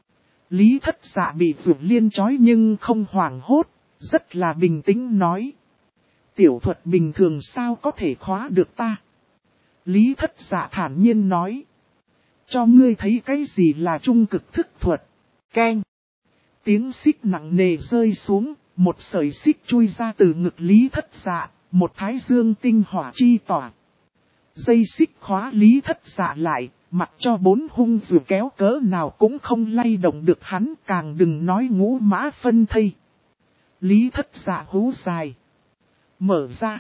Lý Thất Dạ bị dược liên chói nhưng không hoảng hốt, rất là bình tĩnh nói. Tiểu thuật bình thường sao có thể khóa được ta? Lý Thất Dạ thản nhiên nói. Cho ngươi thấy cái gì là trung cực thức thuật. Keng. Tiếng xích nặng nề rơi xuống, một sợi xích chui ra từ ngực Lý Thất Dạ, một thái dương tinh hỏa chi tỏa. Dây xích khóa Lý Thất Dạ lại, mặc cho bốn hung dù kéo cỡ nào cũng không lay động được hắn, càng đừng nói ngũ mã phân thây. Lý Thất Dạ hú dài. Mở ra.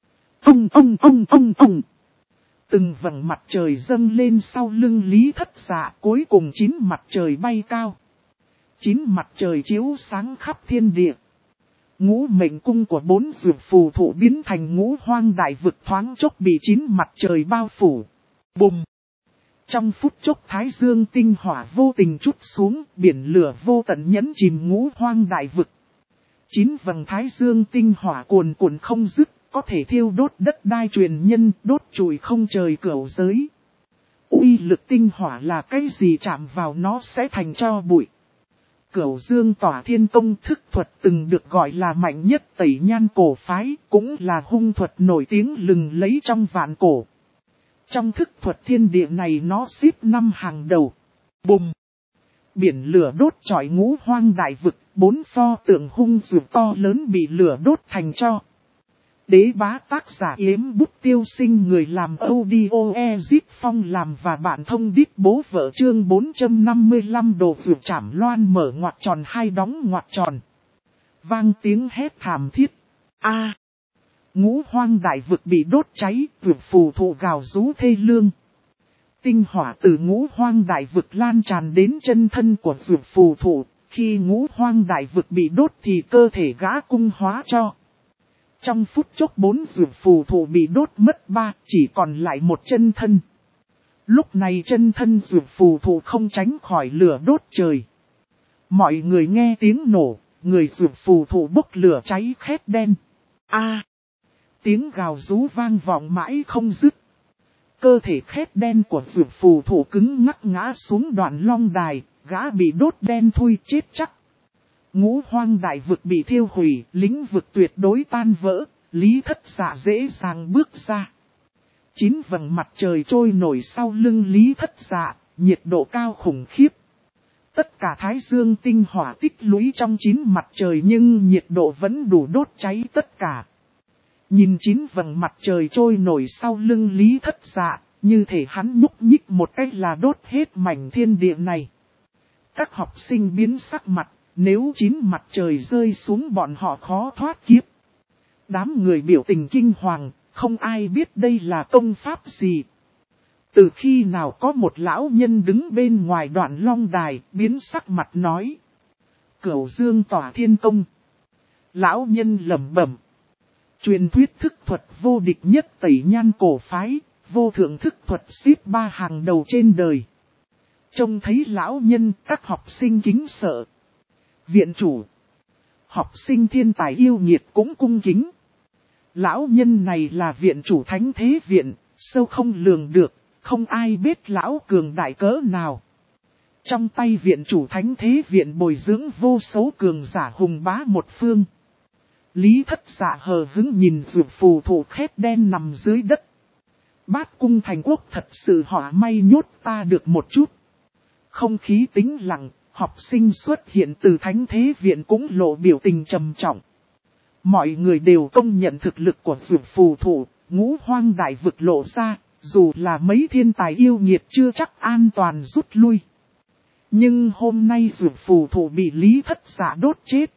Ông. Từng vầng mặt trời dâng lên sau lưng Lý Thất Dạ, cuối cùng 9 mặt trời bay cao. 9 mặt trời chiếu sáng khắp thiên địa. Ngũ mệnh cung của 4 dược phù thụ biến thành ngũ hoang đại vực thoáng chốc bị 9 mặt trời bao phủ. Bùm! Trong phút chốc thái dương tinh hỏa vô tình trút xuống, biển lửa vô tận nhấn chìm ngũ hoang đại vực. 9 vầng thái dương tinh hỏa cuồn cuộn không dứt, có thể thiêu đốt đất đai truyền nhân, đốt trụi không trời cửu giới. Uy lực tinh hỏa là cái gì chạm vào nó sẽ thành tro bụi. Cửu Dương Tỏa Thiên Công thức thuật từng được gọi là mạnh nhất Tẩy Nhan cổ phái, cũng là hung thuật nổi tiếng lừng lấy trong vạn cổ. Trong thức thuật thiên địa này nó xếp 5 hàng đầu. Bùm! Biển lửa đốt trọi ngũ hoang đại vực, 4 pho tượng hung dược to lớn bị lửa đốt thành tro. Đế bá tác giả Yếm Bút Tiêu Sinh, người làm audio Ezip Phong làm và bạn thông đít bố vợ chương 455 đồ vượt chảm loan mở ngoặc tròn hai đóng ngoặc tròn. Vang tiếng hét thảm thiết. A. Ngũ hoang đại vực bị đốt cháy, vượt phù thụ gào rú thê lương. Tinh hỏa từ ngũ hoang đại vực lan tràn đến chân thân của vượt phù thụ, khi ngũ hoang đại vực bị đốt thì cơ thể gã cung hóa cho. Trong phút chốc 4 vượt phù thụ bị đốt mất 3, chỉ còn lại một chân thân. Lúc này chân thân vượt phù thụ không tránh khỏi lửa đốt trời. Mọi người nghe tiếng nổ, người vượt phù thụ bốc lửa cháy khét đen. Tiếng gào rú vang vọng mãi không dứt. Cơ thể khét đen của vượt phù thụ cứng ngắc ngã xuống đoạn long đài, gã bị đốt đen thui chết chắc. Ngũ hoang đại vực bị thiêu hủy, lĩnh vực tuyệt đối tan vỡ, Lý Thất Dạ dễ dàng bước ra. 9 vầng mặt trời trôi nổi sau lưng Lý Thất Dạ, nhiệt độ cao khủng khiếp. Tất cả thái dương tinh hỏa tích lũy trong 9 mặt trời nhưng nhiệt độ vẫn đủ đốt cháy tất cả. Nhìn 9 vầng mặt trời trôi nổi sau lưng Lý Thất Dạ, như thể hắn nhúc nhích một cách là đốt hết mảnh thiên địa này. Các học sinh biến sắc mặt, nếu 9 mặt trời rơi xuống bọn họ khó thoát kiếp. Đám người biểu tình kinh hoàng, không ai biết đây là công pháp gì. Từ khi nào có một lão nhân đứng bên ngoài đoạn long đài, biến sắc mặt nói. Cửu dương tỏa thiên công. Lão nhân lẩm bẩm. Truyền thuyết thức thuật vô địch nhất tẩy nhan cổ phái, vô thượng thức thuật xếp 3 hàng đầu trên đời. Trông thấy lão nhân, các học sinh kính sợ. Viện chủ. Học sinh thiên tài yêu nghiệt cũng cung kính. Lão nhân này là viện chủ thánh thế viện, sâu không lường được, không ai biết lão cường đại cỡ nào. Trong tay viện chủ thánh thế viện bồi dưỡng vô số cường giả hùng bá một phương. Lý Thất Dạ hờ hững nhìn vượt phù thụ khét đen nằm dưới đất. Bát cung thành quốc thật sự họa may nhốt ta được một chút. Không khí tĩnh lặng, học sinh xuất hiện từ thánh thế viện cũng lộ biểu tình trầm trọng. Mọi người đều công nhận thực lực của vượt phù thụ, ngũ hoang đại vực lộ ra, dù là mấy thiên tài yêu nghiệt chưa chắc an toàn rút lui. Nhưng hôm nay vượt phù thụ bị Lý Thất Dạ đốt chết.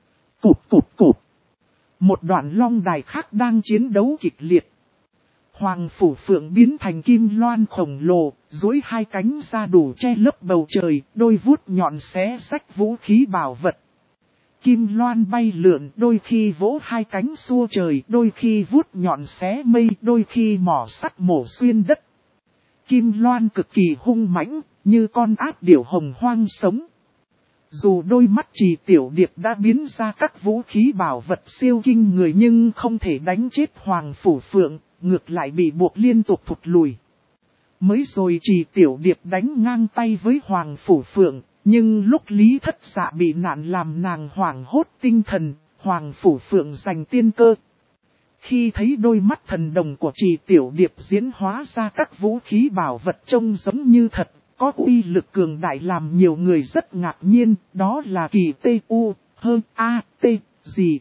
Cụp. Một đoạn long đài khác đang chiến đấu kịch liệt. Hoàng phủ phượng biến thành kim loan khổng lồ, duỗi 2 cánh ra đủ che lấp bầu trời, đôi vuốt nhọn xé xách vũ khí bảo vật. Kim loan bay lượn, đôi khi vỗ 2 cánh xua trời, đôi khi vuốt nhọn xé mây, đôi khi mỏ sắt mổ xuyên đất. Kim loan cực kỳ hung mãnh, như con ác điểu hồng hoang sống. Dù đôi mắt Trì Tiểu Điệp đã biến ra các vũ khí bảo vật siêu kinh người nhưng không thể đánh chết Hoàng Phủ Phượng, ngược lại bị buộc liên tục thụt lùi. Mới rồi Trì Tiểu Điệp đánh ngang tay với Hoàng Phủ Phượng, nhưng lúc Lý Thất Dạ bị nạn làm nàng hoảng hốt tinh thần, Hoàng Phủ Phượng giành tiên cơ. Khi thấy đôi mắt thần đồng của Trì Tiểu Điệp diễn hóa ra các vũ khí bảo vật trông giống như thật, có uy lực cường đại làm nhiều người rất ngạc nhiên, đó là kỳ T.U. hơn A.T. gì.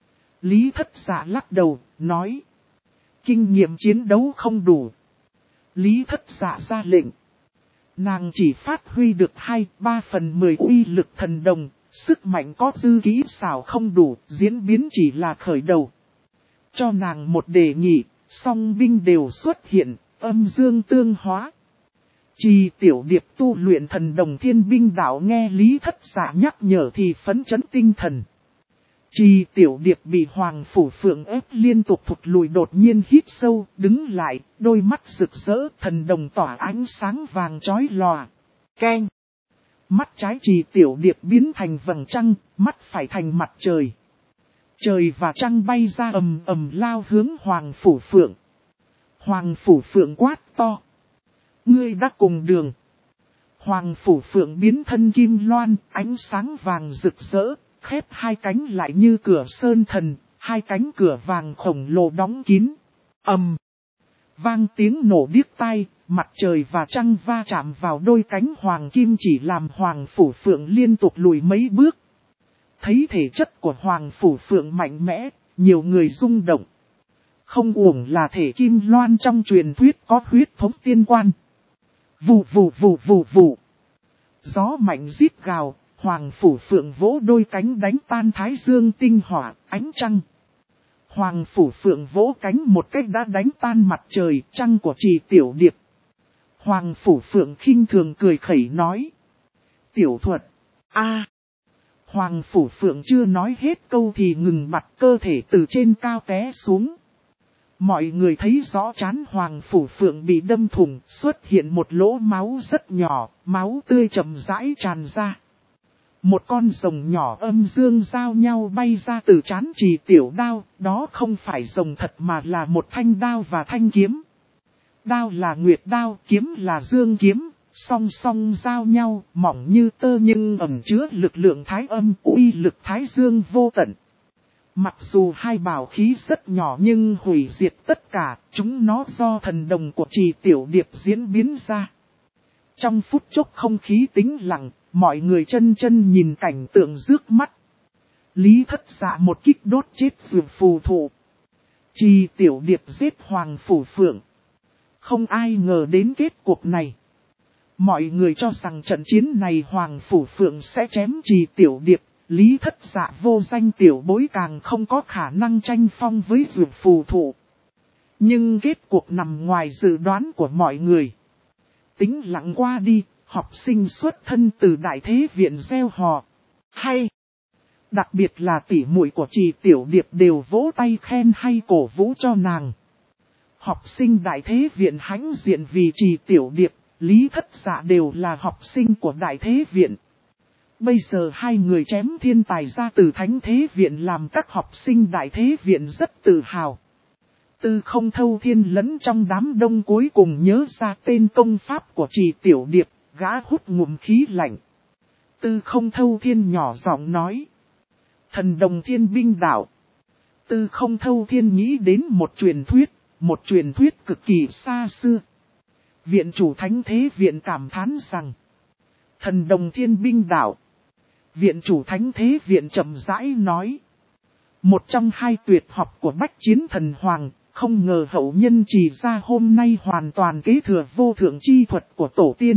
Lý Thất Dạ lắc đầu, nói. Kinh nghiệm chiến đấu không đủ. Lý Thất Dạ ra lệnh. Nàng chỉ phát huy được 2/3 uy lực thần đồng, sức mạnh có dư kỹ xảo không đủ, diễn biến chỉ là khởi đầu. Cho nàng một đề nghị, song binh đều xuất hiện, âm dương tương hóa. Trì Tiểu Điệp tu luyện thần đồng thiên binh đạo nghe Lý Thất Dạ nhắc nhở thì phấn chấn tinh thần. Trì Tiểu Điệp bị Hoàng Phủ Phượng ép liên tục thụt lùi đột nhiên hít sâu, đứng lại, đôi mắt rực rỡ, thần đồng tỏa ánh sáng vàng chói lòa. Keng! Mắt trái Trì Tiểu Điệp biến thành vầng trăng, mắt phải thành mặt trời. Trời và trăng bay ra ầm ầm lao hướng Hoàng Phủ Phượng. Hoàng Phủ Phượng quát to. Ngươi đã cùng đường. Hoàng Phủ Phượng biến thân kim loan, ánh sáng vàng rực rỡ, khép 2 cánh lại như cửa sơn thần, 2 cánh cửa vàng khổng lồ đóng kín. Ầm. Vang tiếng nổ điếc tai, mặt trời và trăng va chạm vào đôi cánh hoàng kim chỉ làm Hoàng Phủ Phượng liên tục lùi mấy bước. Thấy thể chất của Hoàng Phủ Phượng mạnh mẽ, nhiều người rung động. Không uổng là thể kim loan trong truyền thuyết có huyết thống tiên quan. Vù. Gió mạnh rít gào, Hoàng Phủ Phượng vỗ đôi cánh đánh tan thái dương tinh hỏa, ánh trăng. Hoàng Phủ Phượng vỗ cánh một cách đã đánh tan mặt trời trăng của Trì Tiểu Điệp. Hoàng Phủ Phượng khinh thường cười khẩy nói. Tiểu thuật. Hoàng Phủ Phượng chưa nói hết câu thì ngừng bặt, cơ thể từ trên cao té xuống. Mọi người thấy rõ trán Hoàng Phủ Phượng bị đâm thủng, xuất hiện một lỗ máu rất nhỏ, máu tươi chậm rãi tràn ra. Một con rồng nhỏ âm dương giao nhau bay ra từ trán Trì Tiểu đao, đó không phải rồng thật mà là một thanh đao và thanh kiếm. Đao là nguyệt đao, kiếm là dương kiếm, song song giao nhau, mỏng như tơ nhưng ẩn chứa lực lượng thái âm, uy lực thái dương vô tận. Mặc dù hai bảo khí rất nhỏ nhưng hủy diệt tất cả, chúng nó do thần đồng của Trì Tiểu Điệp diễn biến ra. Trong phút chốc không khí tĩnh lặng, mọi người chân nhìn cảnh tượng rước mắt. Lý Thất Dạ một kích đốt chết Dược Phù Thụ. Trì Tiểu Điệp giết Hoàng Phủ Phượng. Không ai ngờ đến kết cuộc này. Mọi người cho rằng trận chiến này Hoàng Phủ Phượng sẽ chém Trì Tiểu Điệp. Lý Thất Dạ vô danh tiểu bối càng không có khả năng tranh phong với Dược Phù Thụ. Nhưng kết cuộc nằm ngoài dự đoán của mọi người. Tĩnh lặng qua đi, học sinh xuất thân từ Đại Thế Viện reo hò. Hay! Đặc biệt là tỷ muội của Trì Tiểu Điệp đều vỗ tay khen hay cổ vũ cho nàng. Học sinh Đại Thế Viện hãnh diện vì Trì Tiểu Điệp, Lý Thất Dạ đều là học sinh của Đại Thế Viện. Bây giờ hai người chém thiên tài ra từ Thánh Thế Viện làm các học sinh Đại Thế Viện rất tự hào. Tư Không Thâu Thiên lẫn trong đám đông cuối cùng nhớ ra tên công pháp của Trì Tiểu Điệp, gã hút ngụm khí lạnh. Tư Không Thâu Thiên nhỏ giọng nói. Thần đồng thiên binh đạo. Tư Không Thâu Thiên nghĩ đến một truyền thuyết cực kỳ xa xưa. Viện chủ Thánh Thế Viện cảm thán rằng. Thần đồng thiên binh đạo. Viện chủ Thánh Thế Viện chậm rãi nói. Một trong hai tuyệt học của Bách Chiến Thần Hoàng, không ngờ hậu nhân Trì ra hôm nay hoàn toàn kế thừa vô thượng chi thuật của tổ tiên.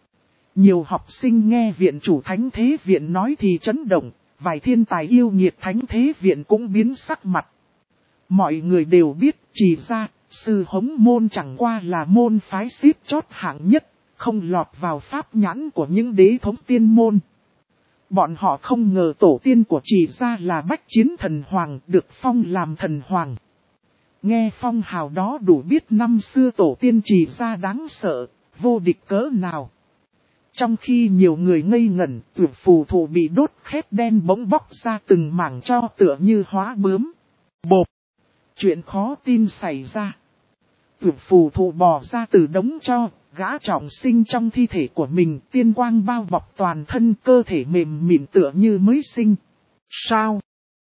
Nhiều học sinh nghe viện chủ Thánh Thế Viện nói thì chấn động, vài thiên tài yêu nghiệt Thánh Thế Viện cũng biến sắc mặt. Mọi người đều biết Trì ra, sư hống môn chẳng qua là môn phái xếp chót hạng nhất, không lọt vào pháp nhãn của những đế thống tiên môn. Bọn họ không ngờ tổ tiên của Trì ra là Bách Chiến Thần Hoàng, được phong làm thần hoàng. Nghe phong hào đó đủ biết năm xưa tổ tiên Trì ra đáng sợ, vô địch cỡ nào. Trong khi nhiều người ngây ngẩn, Dược Phù Thụ bị đốt khét đen bỗng bóc ra từng mảng tro tựa như hóa bướm. Bộp! Chuyện khó tin xảy ra. Dược Phù Thụ bò ra từ đống tro, gã trọng sinh trong thi thể của mình, tiên quang bao bọc toàn thân, cơ thể mềm mịn tựa như mới sinh. Sao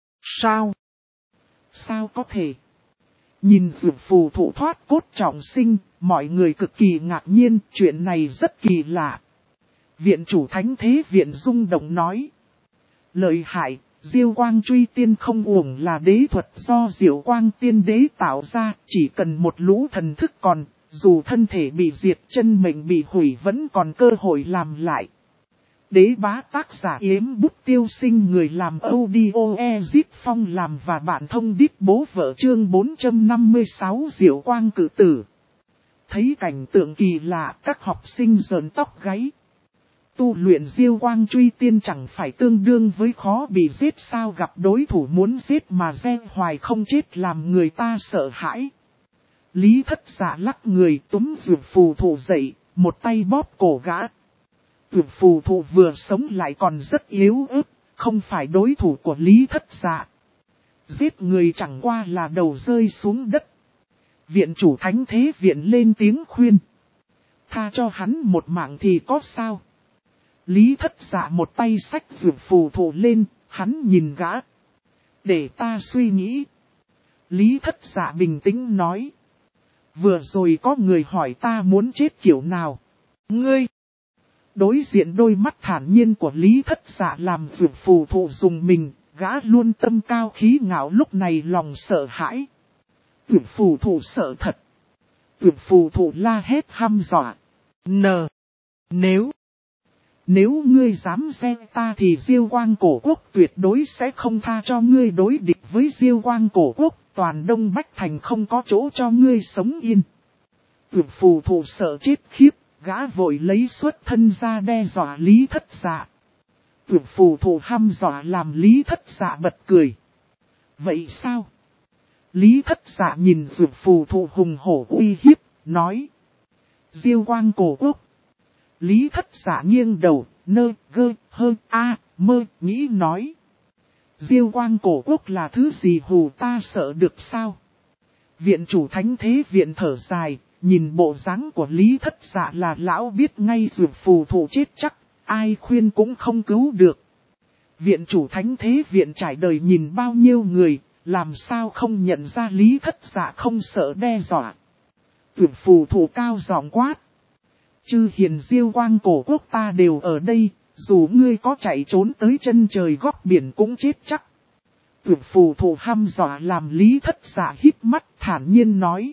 có thể? Nhìn Dược Phù Thụ thoát cốt trọng sinh, mọi người cực kỳ ngạc nhiên, chuyện này rất kỳ lạ. Viện chủ Thánh Thế Viện rung động nói. Lợi hại, Diêu Quang Truy Tiên không uổng là đế thuật do Diệu Quang Tiên Đế tạo ra, chỉ cần một lũ thần thức còn, dù thân thể bị diệt chân mệnh bị hủy vẫn còn cơ hội làm lại. Đế bá tác giả Yếm Bút Tiêu Sinh, người làm audio Ezip Phong làm và bạn thông đít bố vợ chương 456 Diệu Quang cử tử. Thấy cảnh tượng kỳ lạ, các học sinh rợn tóc gáy. Tu luyện Diêu Quang Truy Tiên chẳng phải tương đương với khó bị giết sao, gặp đối thủ muốn giết mà gieo hoài không chết làm người ta sợ hãi. Lý Thất Dạ lắc người túm Dược Phù Thụ dậy, một tay bóp cổ gã. Dược Phù Thụ vừa sống lại còn rất yếu ớt, không phải đối thủ của Lý Thất Dạ. Giết người chẳng qua là đầu rơi xuống đất. Viện chủ Thánh Thế Viện lên tiếng khuyên. Tha cho hắn một mạng thì có sao? Lý Thất Dạ một tay xách Dược Phù Thụ lên, hắn nhìn gã. Để ta suy nghĩ. Lý Thất Dạ bình tĩnh nói. Vừa rồi có người hỏi ta muốn chết kiểu nào? Ngươi! Đối diện đôi mắt thản nhiên của Lý Thất Dạ làm Dược Phù Thụ dùng mình, gã luôn tâm cao khí ngạo lúc này lòng sợ hãi. Dược Phù Thụ sợ thật. Dược Phù Thụ la hét hăm dọa. Nếu ngươi dám giết ta thì Diêu Quang Cổ Quốc tuyệt đối sẽ không tha cho ngươi đối địch với Diêu Quang cổ quốc, toàn Đông Bách Thành không có chỗ cho ngươi sống yên. Tuyệt phù thủ sợ chết khiếp, gã vội lấy xuất thân ra đe dọa Lý Thất Dạ. Tuyệt phù thủ hăm dọa làm Lý Thất Dạ bật cười. Vậy sao? Lý Thất Dạ nhìn tuyệt phù thủ hùng hổ uy hiếp, nói. Diêu Quang cổ quốc. Lý Thất Dạ nghiêng đầu, nơ, gơ, hơ, a, mơ, nghĩ nói. Diêu Quang cổ quốc là thứ gì hù ta sợ được sao? Viện chủ thánh thế viện thở dài, nhìn bộ dáng của Lý Thất Dạ là lão biết ngay dược phù thủ chết chắc, ai khuyên cũng không cứu được. Viện chủ thánh thế viện trải đời nhìn bao nhiêu người, làm sao không nhận ra Lý Thất Dạ không sợ đe dọa. Dược phù thủ cao giọng quát. Chư hiền Diêu Quang cổ quốc ta đều ở đây, dù ngươi có chạy trốn tới chân trời góc biển cũng chết chắc. Tuyệt phù thủ hăm dọa làm Lý Thất Dạ hít mắt thản nhiên nói.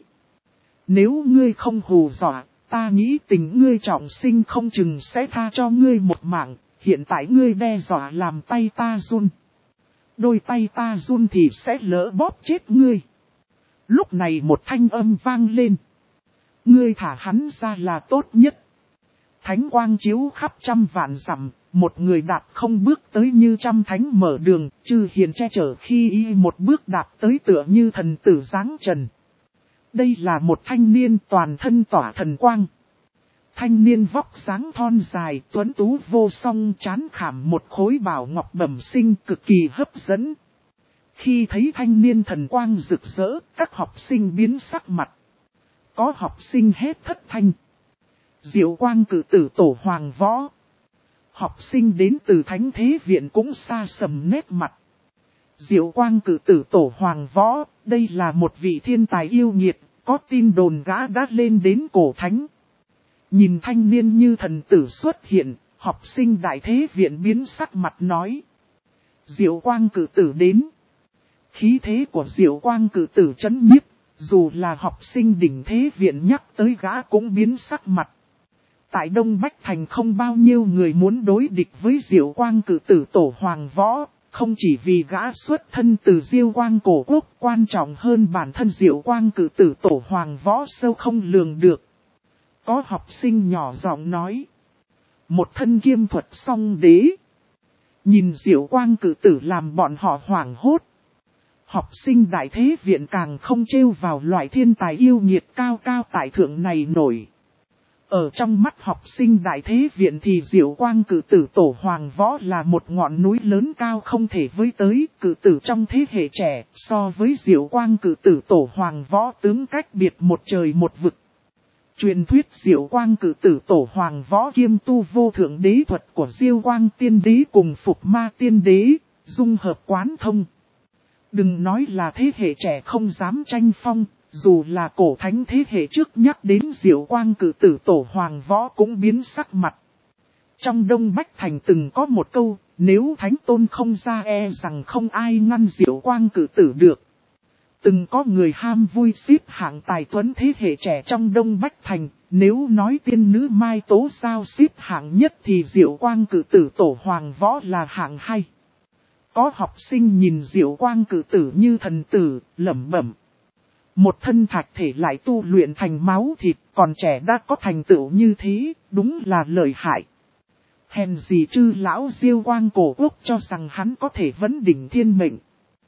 Nếu ngươi không hù dọa, ta nghĩ tình ngươi trọng sinh không chừng sẽ tha cho ngươi một mạng, hiện tại ngươi đe dọa làm tay ta run. Đôi tay ta run thì sẽ lỡ bóp chết ngươi. Lúc này một thanh âm vang lên. Ngươi thả hắn ra là tốt nhất. Thánh quang chiếu khắp trăm vạn dặm, một người đạp không bước tới như trăm thánh mở đường, chư hiền che chở khi y một bước đạp tới tựa như thần tử giáng trần. Đây là một thanh niên toàn thân tỏa thần quang. Thanh niên vóc dáng thon dài, tuấn tú vô song trán khảm một khối bảo ngọc bẩm sinh cực kỳ hấp dẫn. Khi thấy thanh niên thần quang rực rỡ, các học sinh biến sắc mặt. Có học sinh hét thất thanh. Diệu Quang cử tử tổ hoàng võ. Học sinh đến từ thánh thế viện cũng xa sầm nét mặt. Diệu Quang cử tử tổ hoàng võ, đây là một vị thiên tài yêu nghiệt, có tin đồn gã đã lên đến cổ thánh. Nhìn thanh niên như thần tử xuất hiện, học sinh đại thế viện biến sắc mặt nói. Diệu Quang cử tử đến. Khí thế của Diệu Quang cử tử chấn nhiếp, dù là học sinh đỉnh thế viện nhắc tới gã cũng biến sắc mặt. Tại Đông Bách Thành không bao nhiêu người muốn đối địch với Diệu Quang cử tử tổ hoàng võ, không chỉ vì gã xuất thân từ Diêu Quang cổ quốc, quan trọng hơn bản thân Diệu Quang cử tử tổ hoàng võ sâu không lường được. Có học sinh nhỏ giọng nói. Một thân kiêm thuật song đế. Nhìn Diệu Quang cử tử làm bọn họ hoảng hốt. Học sinh đại thế viện càng không trêu vào loại thiên tài yêu nghiệt cao cao tại thượng này nổi. Ở trong mắt học sinh đại thế viện thì Diệu Quang cử tử tổ hoàng võ là một ngọn núi lớn cao không thể với tới. Cử tử trong thế hệ trẻ so với Diệu Quang cử tử tổ hoàng võ tướng cách biệt một trời một vực. Truyền thuyết Diệu Quang cử tử tổ hoàng võ kiêm tu vô thượng đế thuật của Diêu Quang tiên đế cùng Phục Ma tiên đế, dung hợp quán thông. Đừng nói là thế hệ trẻ không dám tranh phong, dù là cổ thánh thế hệ trước nhắc đến Diệu Quang cử tử tổ hoàng võ cũng biến sắc mặt. Trong Đông Bách Thành từng có một câu, nếu thánh tôn không ra e rằng không ai ngăn Diệu Quang cử tử được. Từng có người ham vui xếp hạng tài tuấn thế hệ trẻ trong Đông Bách Thành, nếu nói tiên nữ Mai Tố Giao xếp hạng nhất thì Diệu Quang cử tử tổ hoàng võ là hạng 2. Có học sinh nhìn Diệu Quang cử tử như thần tử, lẩm bẩm. Một thân thạch thể lại tu luyện thành máu thịt, còn trẻ đã có thành tựu như thế, đúng là lợi hại. Hèn gì chư lão Diêu Quang cổ quốc cho rằng hắn có thể vấn đỉnh thiên mệnh.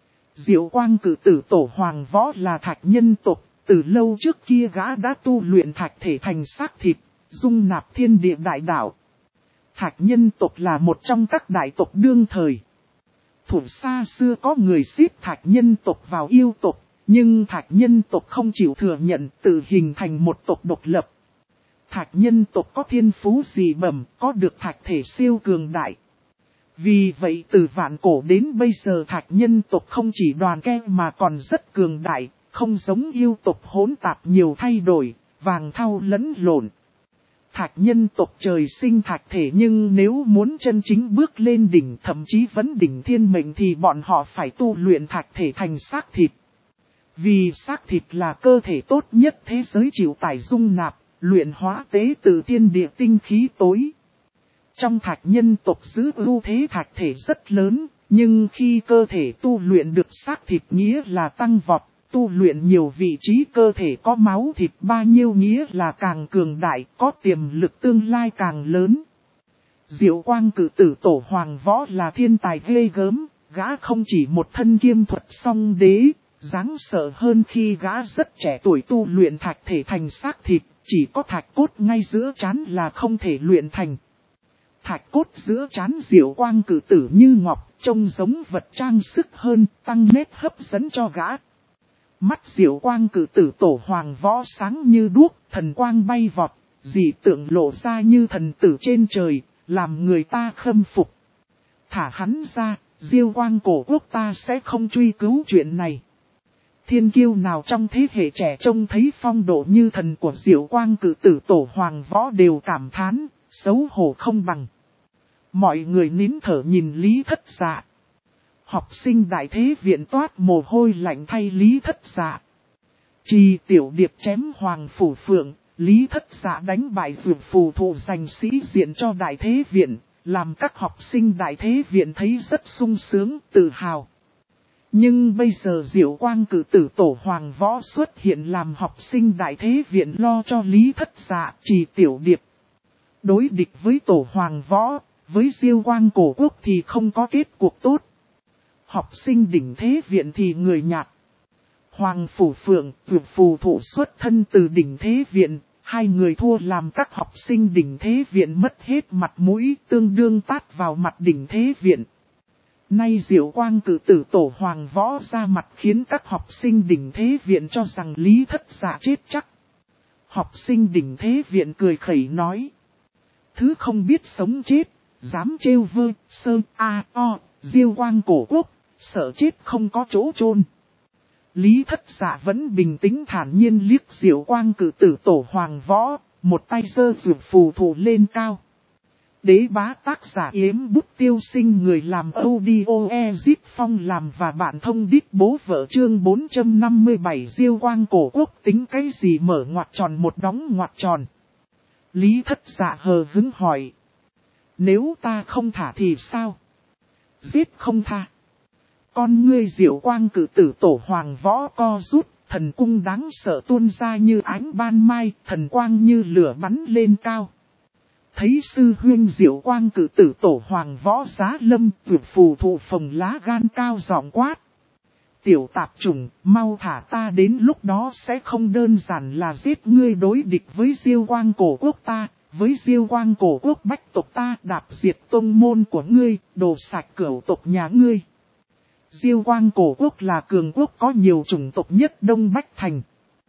Diệu Quang cử tử tổ hoàng võ là thạch nhân tộc, từ lâu trước kia gã đã tu luyện thạch thể thành xác thịt, dung nạp thiên địa đại đạo. Thạch nhân tộc là một trong các đại tộc đương thời. Thủ xa xưa có người xếp thạch nhân tộc vào yêu tộc, nhưng thạch nhân tộc không chịu thừa nhận tự hình thành một tộc độc lập. Thạch nhân tộc có thiên phú dị bẩm, có được thạch thể siêu cường đại. Vì vậy từ vạn cổ đến bây giờ thạch nhân tộc không chỉ đoàn kết mà còn rất cường đại, không giống yêu tộc hỗn tạp nhiều thay đổi, vàng thau lẫn lộn. Thạch nhân tộc trời sinh thạch thể nhưng nếu muốn chân chính bước lên đỉnh thậm chí vấn đỉnh thiên mệnh thì bọn họ phải tu luyện thạch thể thành xác thịt. Vì xác thịt là cơ thể tốt nhất thế giới chịu tải dung nạp, luyện hóa tế từ thiên địa tinh khí tối. Trong thạch nhân tộc giữ ưu thế thạch thể rất lớn, Nhưng khi cơ thể tu luyện được xác thịt nghĩa là tăng vọt, tu luyện nhiều vị trí cơ thể có máu thịt bao nhiêu nghĩa là càng cường đại, có tiềm lực tương lai càng lớn. Diệu Quang cử tử tổ hoàng võ là thiên tài ghê gớm, gã không chỉ một thân kiêm thuật song đế, đáng sợ hơn khi gã rất trẻ tuổi tu luyện thạch thể thành xác thịt, chỉ có thạch cốt ngay giữa trán là không thể luyện thành. Thạch cốt giữa trán Diệu Quang cử tử như ngọc, trông giống vật trang sức hơn, tăng nét hấp dẫn cho gã. Mắt Diệu Quang cử tử tổ hoàng võ sáng như đuốc, thần quang bay vọt, dị tượng lộ ra như thần tử trên trời, làm người ta khâm phục. Thả hắn ra, Diêu Quang cổ quốc ta sẽ không truy cứu chuyện này. Thiên kiêu nào trong thế hệ trẻ trông thấy phong độ như thần của Diệu Quang cử tử tổ hoàng võ đều cảm thán, xấu hổ không bằng. Mọi người nín thở nhìn Lý Thất Dạ. Học sinh đại thế viện toát mồ hôi lạnh thay Lý Thất Dạ. Trì Tiểu Điệp chém Hoàng Phủ Phượng, Lý Thất Dạ đánh bại Dược Phù Thụ giành sĩ diện cho đại thế viện, làm các học sinh đại thế viện thấy rất sung sướng, tự hào. Nhưng bây giờ Diệu Quang cử tử tổ hoàng võ xuất hiện làm học sinh đại thế viện lo cho Lý Thất Dạ, Trì Tiểu Điệp. Đối địch với tổ hoàng võ, với Diêu Quang cổ quốc thì không có kết cuộc tốt. Học sinh đỉnh thế viện thì người nhạt. Hoàng Phủ Phượng, Dược Phù Thụ xuất thân từ đỉnh thế viện, hai người thua làm các học sinh đỉnh thế viện mất hết mặt mũi, tương đương tát vào mặt đỉnh thế viện. Nay Diệu Quang cử tử tổ hoàng võ ra mặt khiến các học sinh đỉnh thế viện cho rằng Lý Thất Dạ chết chắc. Học sinh đỉnh thế viện cười khẩy nói. Thứ không biết sống chết, dám trêu vơ, sơ, Diêu Quang cổ quốc, sợ chết không có chỗ chôn. Lý Thất Dạ vẫn bình tĩnh thản nhiên liếc Diệu Quang cử tử tổ hoàng võ, một tay giơ Dược Phù Thụ lên cao. Đế bá tác giả Yếm Bút Tiêu Sinh người làm audio Ezip Phong làm và bạn thông đích bố vợ chương 457 Diêu Quang cổ quốc tính cái gì mở ngoặc tròn một đóng ngoặc tròn. Lý Thất Dạ hờ hứng hỏi. Nếu ta không thả thì sao? Giết không tha. Con ngươi Diệu Quang cử tử tổ hoàng võ co rút, thần cung đáng sợ tuôn ra như ánh ban mai, thần quang như lửa bắn lên cao. Thấy sư huynh Diệu Quang cử tử tổ hoàng võ giá lâm, Dược Phù Thụ phồng lá gan cao giọng quát. Tiểu tạp chủng, mau thả ta đến lúc đó sẽ không đơn giản là giết ngươi đối địch với Diêu Quang cổ quốc ta, với Diêu Quang cổ quốc bách tộc ta đạp diệt tông môn của ngươi, đổ sạch cửu tộc nhà ngươi. Diêu Quang cổ quốc là cường quốc có nhiều chủng tộc nhất Đông Bách Thành.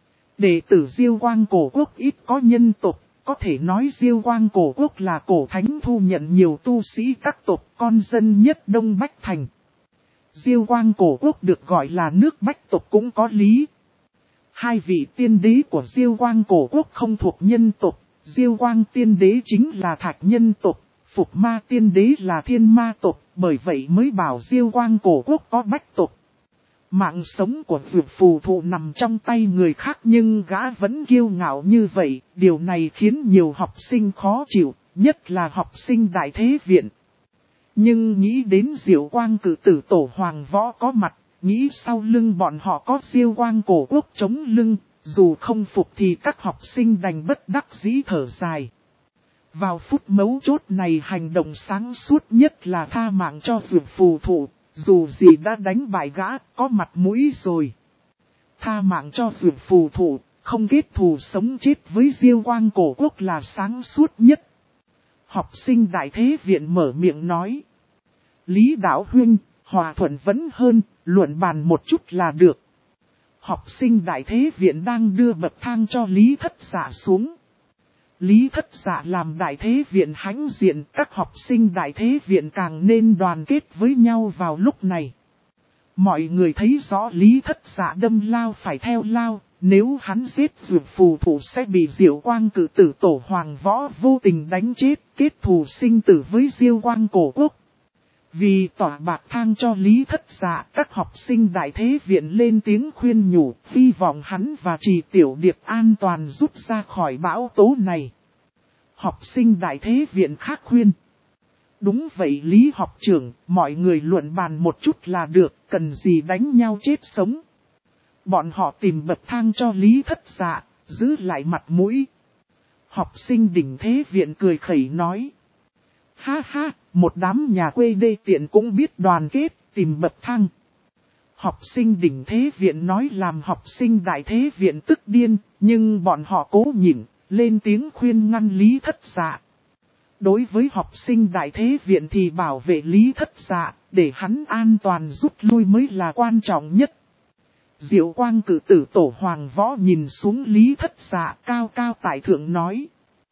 Đệ tử Diêu Quang cổ quốc ít có nhân tộc. Có thể nói Diêu Quang cổ quốc là cổ thánh thu nhận nhiều tu sĩ các tộc con dân nhất Đông Bách Thành. Diêu Quang cổ quốc được gọi là nước Bách tộc cũng có lý. Hai vị tiên đế của Diêu Quang cổ quốc không thuộc nhân tộc. Diêu Quang tiên đế chính là Thạch nhân tộc, Phục Ma tiên đế là Thiên ma tộc, bởi vậy mới bảo Diêu Quang cổ quốc có Bách tộc. Mạng sống của Dược Phù Thụ nằm trong tay người khác nhưng gã vẫn kiêu ngạo như vậy, điều này khiến nhiều học sinh khó chịu, nhất là học sinh đại thế viện. Nhưng nghĩ đến Diệu Quang cử tử tổ hoàng võ có mặt, nghĩ sau lưng bọn họ có Diêu Quang cổ quốc chống lưng, dù không phục thì các học sinh đành bất đắc dĩ thở dài. Vào phút mấu chốt này hành động sáng suốt nhất là tha mạng cho Dược Phù Thụ. Dù gì đã đánh bại gã, có mặt mũi rồi. Tha mạng cho Dược Phù Thụ, không kết thù sống chết với Diêu Quang cổ quốc là sáng suốt nhất. Học sinh đại thế viện mở miệng nói. Lý Đạo Huynh, hòa thuận vẫn hơn, luận bàn một chút là được. Học sinh đại thế viện đang đưa bậc thang cho Lý Thất Dạ xuống. Lý Thất Dạ làm đại thế viện hãnh diện, các học sinh đại thế viện càng nên đoàn kết với nhau vào lúc này. Mọi người thấy rõ Lý Thất Dạ đâm lao phải theo lao, nếu hắn giết Dược Phù Thụ sẽ bị Diệu Quang cử tử tổ hoàng võ vô tình đánh chết, kết thù sinh tử với Diêu Quang cổ quốc. Vì tỏa bạc thang cho Lý Thất Dạ, các học sinh đại thế viện lên tiếng khuyên nhủ, hy vọng hắn và Trì Tiểu Điệp an toàn rút ra khỏi bão tố này. Học sinh đại thế viện khác khuyên. Đúng vậy Lý học trưởng, mọi người luận bàn một chút là được, cần gì đánh nhau chết sống. Bọn họ tìm bậc thang cho Lý Thất Dạ, giữ lại mặt mũi. Học sinh đỉnh thế viện cười khẩy nói. Ha ha, một đám nhà quê đê tiện cũng biết đoàn kết, tìm bậc thang. Học sinh đỉnh thế viện nói làm học sinh đại thế viện tức điên, nhưng bọn họ cố nhịn, lên tiếng khuyên ngăn Lý Thất Dạ. Đối với học sinh đại thế viện thì bảo vệ Lý Thất Dạ, để hắn an toàn rút lui mới là quan trọng nhất. Diệu Quang cử tử Tổ Hoàng Võ nhìn xuống Lý Thất Dạ cao cao tại thượng nói.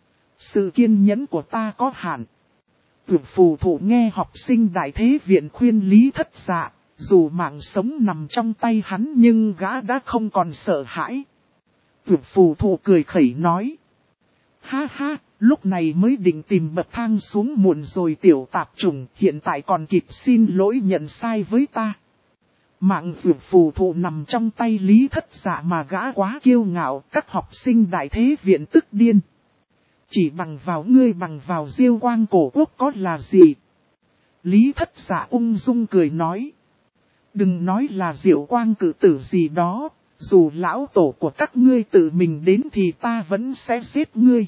Sự kiên nhẫn của ta có hạn. Tưởng phù thủ nghe học sinh đại thế viện khuyên Lý Thất Dạ, dù mạng sống nằm trong tay hắn nhưng gã đã không còn sợ hãi. Tưởng phù thủ cười khẩy nói. Ha ha, lúc này mới định tìm bậc thang xuống muộn rồi tiểu tạp chủng, hiện tại còn kịp xin lỗi nhận sai với ta. Mạng dược phù thụ nằm trong tay Lý Thất Dạ mà gã quá kiêu ngạo, các học sinh đại thế viện tức điên. Chỉ bằng vào Diêu Quang cổ quốc có là gì? Lý Thất Dạ ung dung cười nói. Đừng nói là Diệu Quang cử tử gì đó, dù lão tổ của các ngươi tự mình đến thì ta vẫn sẽ giết ngươi.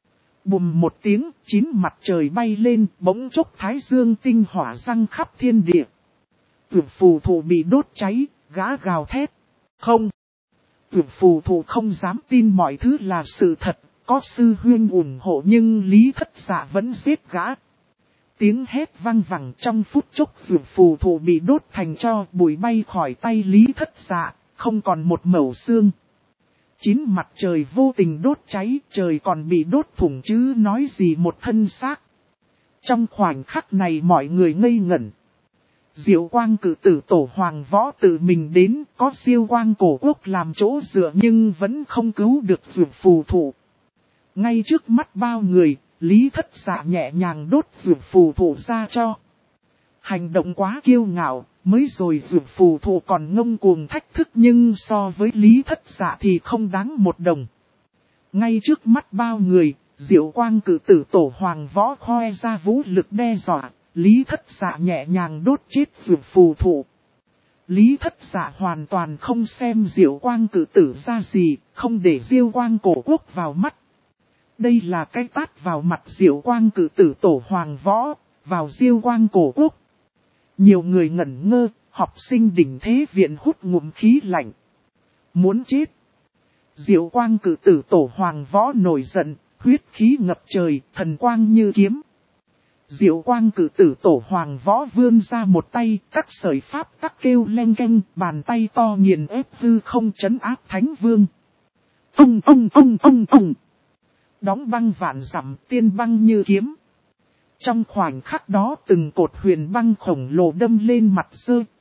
Bùm một tiếng, 9 mặt trời bay lên, bỗng chốc thái dương tinh hỏa răng khắp thiên địa. Tưởng phù thụ bị đốt cháy, gã gào thét. Không. Tưởng phù thụ không dám tin mọi thứ là sự thật, có sư huynh ủng hộ nhưng Lý Thất Dạ vẫn giết gã. Tiếng hét vang vẳng trong phút chốc tưởng phù thụ bị đốt thành tro, bụi bay khỏi tay Lý Thất Dạ, không còn một mẩu xương. 9 mặt trời vô tình đốt cháy, trời còn bị đốt thủng chứ nói gì một thân xác. Trong khoảnh khắc này mọi người ngây ngẩn. Diệu Quang cử tử Tổ Hoàng Võ tự mình đến, có Diêu Quang cổ quốc làm chỗ dựa nhưng vẫn không cứu được dược phù thụ. Ngay trước mắt bao người, Lý Thất Dạ nhẹ nhàng đốt dược phù thụ ra cho. Hành động quá kiêu ngạo, mới rồi dược phù thụ còn ngông cuồng thách thức nhưng so với Lý Thất Dạ thì không đáng một đồng. Ngay trước mắt bao người, Diệu Quang cử tử Tổ Hoàng Võ khoe ra vũ lực đe dọa. Lý Thất Dạ nhẹ nhàng đốt chết dược phù thụ. Lý Thất Dạ hoàn toàn không xem Diệu Quang cử tử ra gì, không để Diêu Quang cổ quốc vào mắt. Đây là cái tát vào mặt Diệu Quang cử tử Tổ Hoàng Võ, vào Diêu Quang cổ quốc. Nhiều người ngẩn ngơ, học sinh đỉnh thế viện hút ngụm khí lạnh. Muốn chết. Diệu Quang cử tử Tổ Hoàng Võ nổi giận, huyết khí ngập trời, thần quang như kiếm. Diệu Quang cử tử Tổ Hoàng Võ vươn ra một tay, các sợi pháp tắc kêu len keng, bàn tay to nghiền ép hư không trấn áp Thánh Vương. Ông. Đóng băng vạn dặm, tiên băng như kiếm. Trong khoảnh khắc đó từng cột huyền băng khổng lồ đâm lên mặt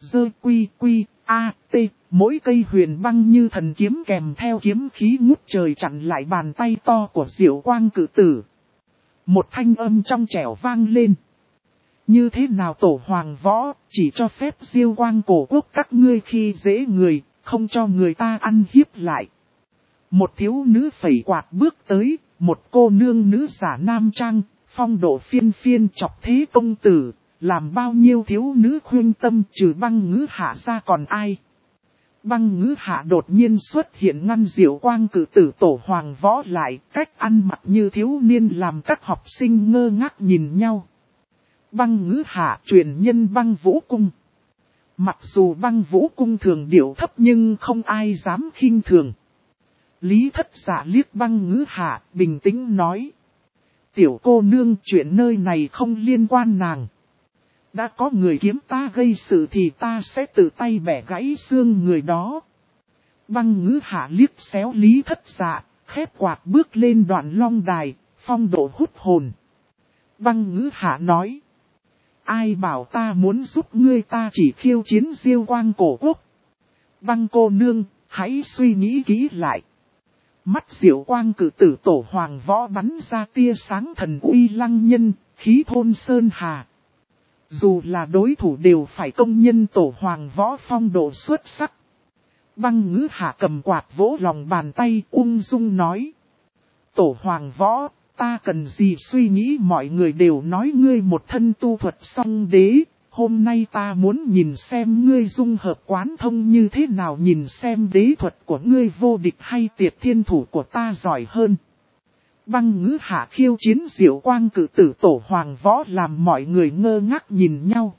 T, mỗi cây huyền băng như thần kiếm kèm theo kiếm khí ngút trời chặn lại bàn tay to của Diệu Quang cử tử. Một thanh âm trong trẻo vang lên. Như thế nào Tổ Hoàng Võ, chỉ cho phép Diêu Quang cổ quốc các ngươi khi dễ người, không cho người ta ăn hiếp lại. Một thiếu nữ phẩy quạt bước tới, một cô nương nữ giả nam trang, phong độ phiên phiên chọc thế công tử, làm bao nhiêu thiếu nữ khuyên tâm trừ Băng Ngữ Hạ ra còn ai. Băng Ngữ Hạ đột nhiên xuất hiện ngăn Diệu Quang cử tử Tổ Hoàng Võ lại, cách ăn mặc như thiếu niên làm các học sinh ngơ ngác nhìn nhau. Băng Ngữ Hạ truyền nhân Băng Vũ Cung. Mặc dù Băng Vũ Cung thường điệu thấp nhưng không ai dám khinh thường. Lý Thất Dạ liếc Băng Ngữ Hạ, bình tĩnh nói. Tiểu cô nương, chuyện nơi này không liên quan nàng. Đã có người kiếm ta gây sự thì ta sẽ tự tay bẻ gãy xương người đó. Băng Ngữ Hạ liếc xéo Lý Thất Dạ, khép quạt bước lên đoạn long đài, phong độ hút hồn. Băng Ngữ Hạ nói. Ai bảo ta muốn giúp ngươi, ta chỉ khiêu chiến Diêu Quang cổ quốc. Băng cô nương, hãy suy nghĩ kỹ lại. Mắt Diệu Quang cử tử Tổ Hoàng Võ bắn ra tia sáng thần uy lăng nhân, khí thôn sơn hà. Dù là đối thủ đều phải công nhân Tổ Hoàng Võ phong độ xuất sắc. Băng Ngữ Hạ cầm quạt vỗ lòng bàn tay ung dung nói. Tổ Hoàng Võ, Ta cần gì suy nghĩ, mọi người đều nói ngươi một thân tu thuật song đế. Hôm nay ta muốn nhìn xem ngươi dung hợp quán thông như thế nào, nhìn xem đế thuật của ngươi vô địch hay Tiệt Thiên Thủ của ta giỏi hơn. Băng Ngữ Hạ khiêu chiến Diệu Quang cử tử tổ Hoàng Võ làm mọi người ngơ ngác nhìn nhau.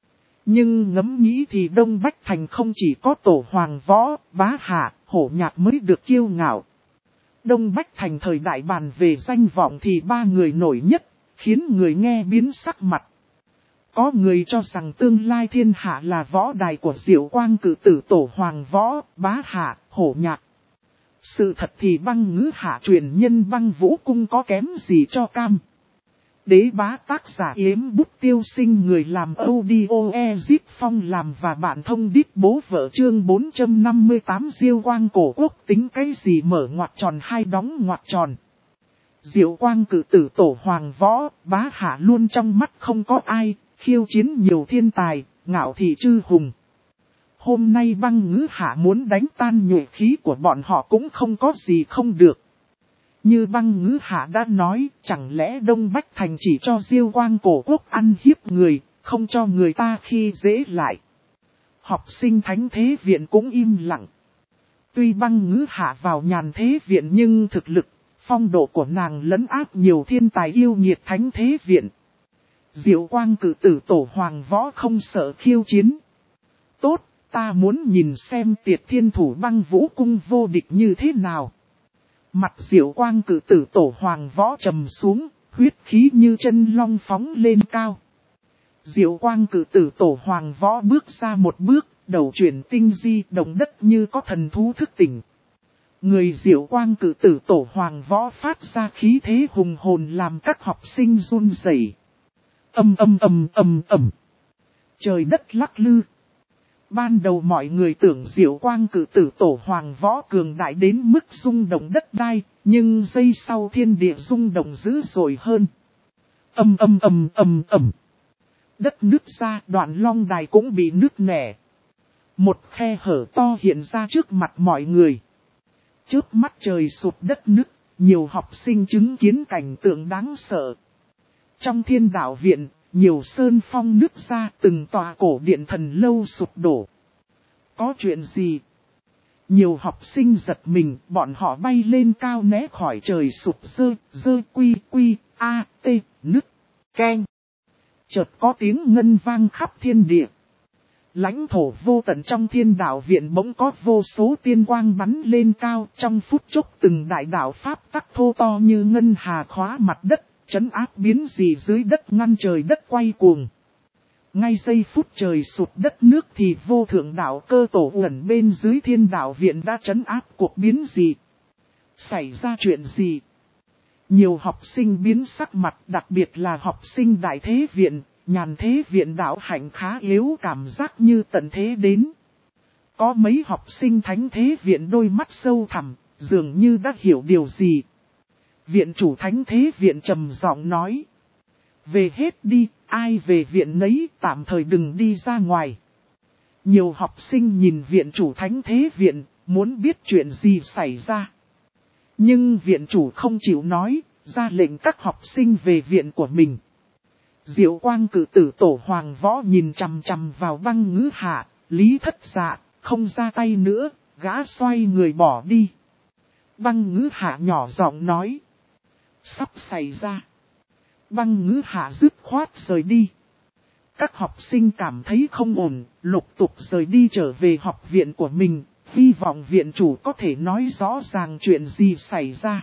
Nhưng ngẫm nghĩ thì Đông Bách Thành không chỉ có tổ Hoàng Võ, Bá Hạ, Hổ Nhạc mới được kiêu ngạo. Đông Bách Thành thời đại bàn về danh vọng thì ba người nổi nhất, khiến người nghe biến sắc mặt. Có người cho rằng tương lai thiên hạ là võ đài của Diệu Quang cử tử tổ Hoàng Võ, Bá Hạ, Hổ Nhạc. Sự thật thì Băng Ngữ Hạ truyền nhân Băng Vũ Cung có kém gì cho cam. Đế Bá tác giả Yếm Bút Tiêu Sinh, người làm audio Ezip Phong làm và bạn thông đít bố vợ chương 458 Diệu Quang cổ quốc tính cái gì mở ngoặc tròn hay đóng ngoặc tròn. Diệu Quang cử tử tổ Hoàng Võ, Bá Hạ luôn trong mắt không có ai, khiêu chiến nhiều thiên tài, ngạo thị chư hùng. Hôm nay Băng Ngữ Hạ muốn đánh tan nhuệ khí của bọn họ cũng không có gì không được. Như Băng Ngữ Hạ đã nói, chẳng lẽ Đông Bách Thành chỉ cho Diệu Quang cổ quốc ăn hiếp người, không cho người ta khi dễ lại. Học sinh Thánh Thế Viện cũng im lặng. Tuy Băng Ngữ Hạ vào Nhàn Thế Viện nhưng thực lực, phong độ của nàng lấn áp nhiều thiên tài yêu nghiệt Thánh Thế Viện. Diệu Quang cử tử tổ Hoàng Võ không sợ khiêu chiến. Tốt, ta muốn nhìn xem Tiệt Thiên Thủ Băng Vũ Cung vô địch như thế nào. Mặt Diệu Quang cử tử tổ Hoàng Võ trầm xuống, huyết khí như chân long phóng lên cao. Diệu Quang cử tử tổ Hoàng Võ bước ra một bước, đầu chuyển tinh di, động đất như có thần thú thức tỉnh. Người Diệu Quang cử tử tổ Hoàng Võ phát ra khí thế hùng hồn làm các học sinh run rẩy. Ầm. Trời đất lắc lư. Ban đầu mọi người tưởng Diệu Quang cử tử tổ Hoàng Võ cường đại đến mức rung động đất đai, nhưng giây sau thiên địa rung động dữ dội hơn. Ầm. Đất nứt ra, đoạn long đài cũng bị nứt nẻ. Một khe hở to hiện ra trước mặt mọi người. Chớp mắt trời sụp đất nứt, nhiều học sinh chứng kiến cảnh tượng đáng sợ. Trong Thiên Đạo Viện, nhiều sơn phong nứt ra, từng tòa cổ điện thần lâu sụp đổ. Có chuyện gì? Nhiều học sinh giật mình, bọn họ bay lên cao né khỏi trời sụp quy, nứt, keng. Chợt có tiếng ngân vang khắp thiên địa. Lãnh thổ vô tận trong Thiên Đạo Viện bỗng có vô số tiên quang bắn lên cao, trong phút chốc từng đại đạo pháp tắc thô to như ngân hà khóa mặt đất, trấn áp biến gì dưới đất, ngăn trời đất quay cuồng. Ngay giây phút trời sụp đất nước thì vô thượng đạo cơ tổ ẩn bên dưới Thiên Đạo Viện đã trấn áp cuộc biến gì. Xảy ra chuyện gì? Nhiều học sinh biến sắc mặt, đặc biệt là học sinh Đại Thế Viện, Nhàn Thế Viện đạo hạnh khá yếu, cảm giác như tận thế đến. Có mấy học sinh Thánh Thế Viện đôi mắt sâu thẳm, dường như đã hiểu điều gì. Viện chủ Thánh Thế Viện trầm giọng nói. Về hết đi, ai về viện nấy, tạm thời đừng đi ra ngoài. Nhiều học sinh nhìn viện chủ Thánh Thế Viện, muốn biết chuyện gì xảy ra. Nhưng viện chủ không chịu nói, ra lệnh các học sinh về viện của mình. Diệu Quang cử tử tổ Hoàng Võ nhìn chằm chằm vào Băng Ngữ Hạ, Lý Thất Dạ, không ra tay nữa, gã xoay người bỏ đi. Băng Ngữ Hạ nhỏ giọng nói. Sắp xảy ra. Băng Ngữ Hạ dứt khoát rời đi. Các học sinh cảm thấy không ổn, lục tục rời đi trở về học viện của mình, hy vọng viện chủ có thể nói rõ ràng chuyện gì xảy ra.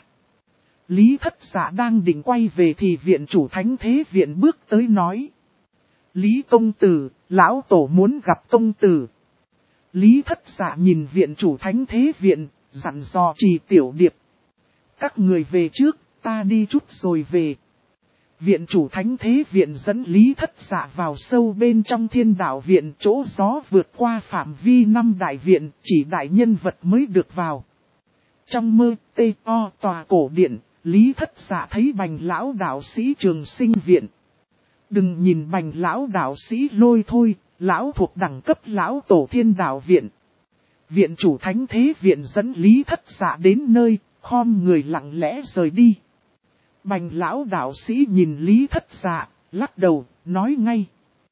Lý Thất Dạ đang định quay về thì viện chủ Thánh Thế Viện bước tới nói. Lý công tử, lão tổ muốn gặp công tử. Lý Thất Dạ nhìn viện chủ Thánh Thế Viện, dặn dò Trì Tiểu Điệp. Các người về trước, ta đi chút rồi về. Viện chủ Thánh Thế Viện dẫn Lý Thất Dạ vào sâu bên trong Thiên Đạo Viện, chỗ gió vượt qua phạm vi 5 đại viện, chỉ đại nhân vật mới được vào. Trong mơ, tòa cổ điện, Lý Thất Dạ thấy Bành lão đạo sĩ Trường Sinh Viện. Đừng nhìn Bành lão đạo sĩ lôi thôi, lão thuộc đẳng cấp lão tổ Thiên Đạo Viện. Viện chủ Thánh Thế Viện dẫn Lý Thất Dạ đến nơi, khom người lặng lẽ rời đi. Bành lão đạo sĩ nhìn Lý Thất Dạ, lắc đầu, nói ngay.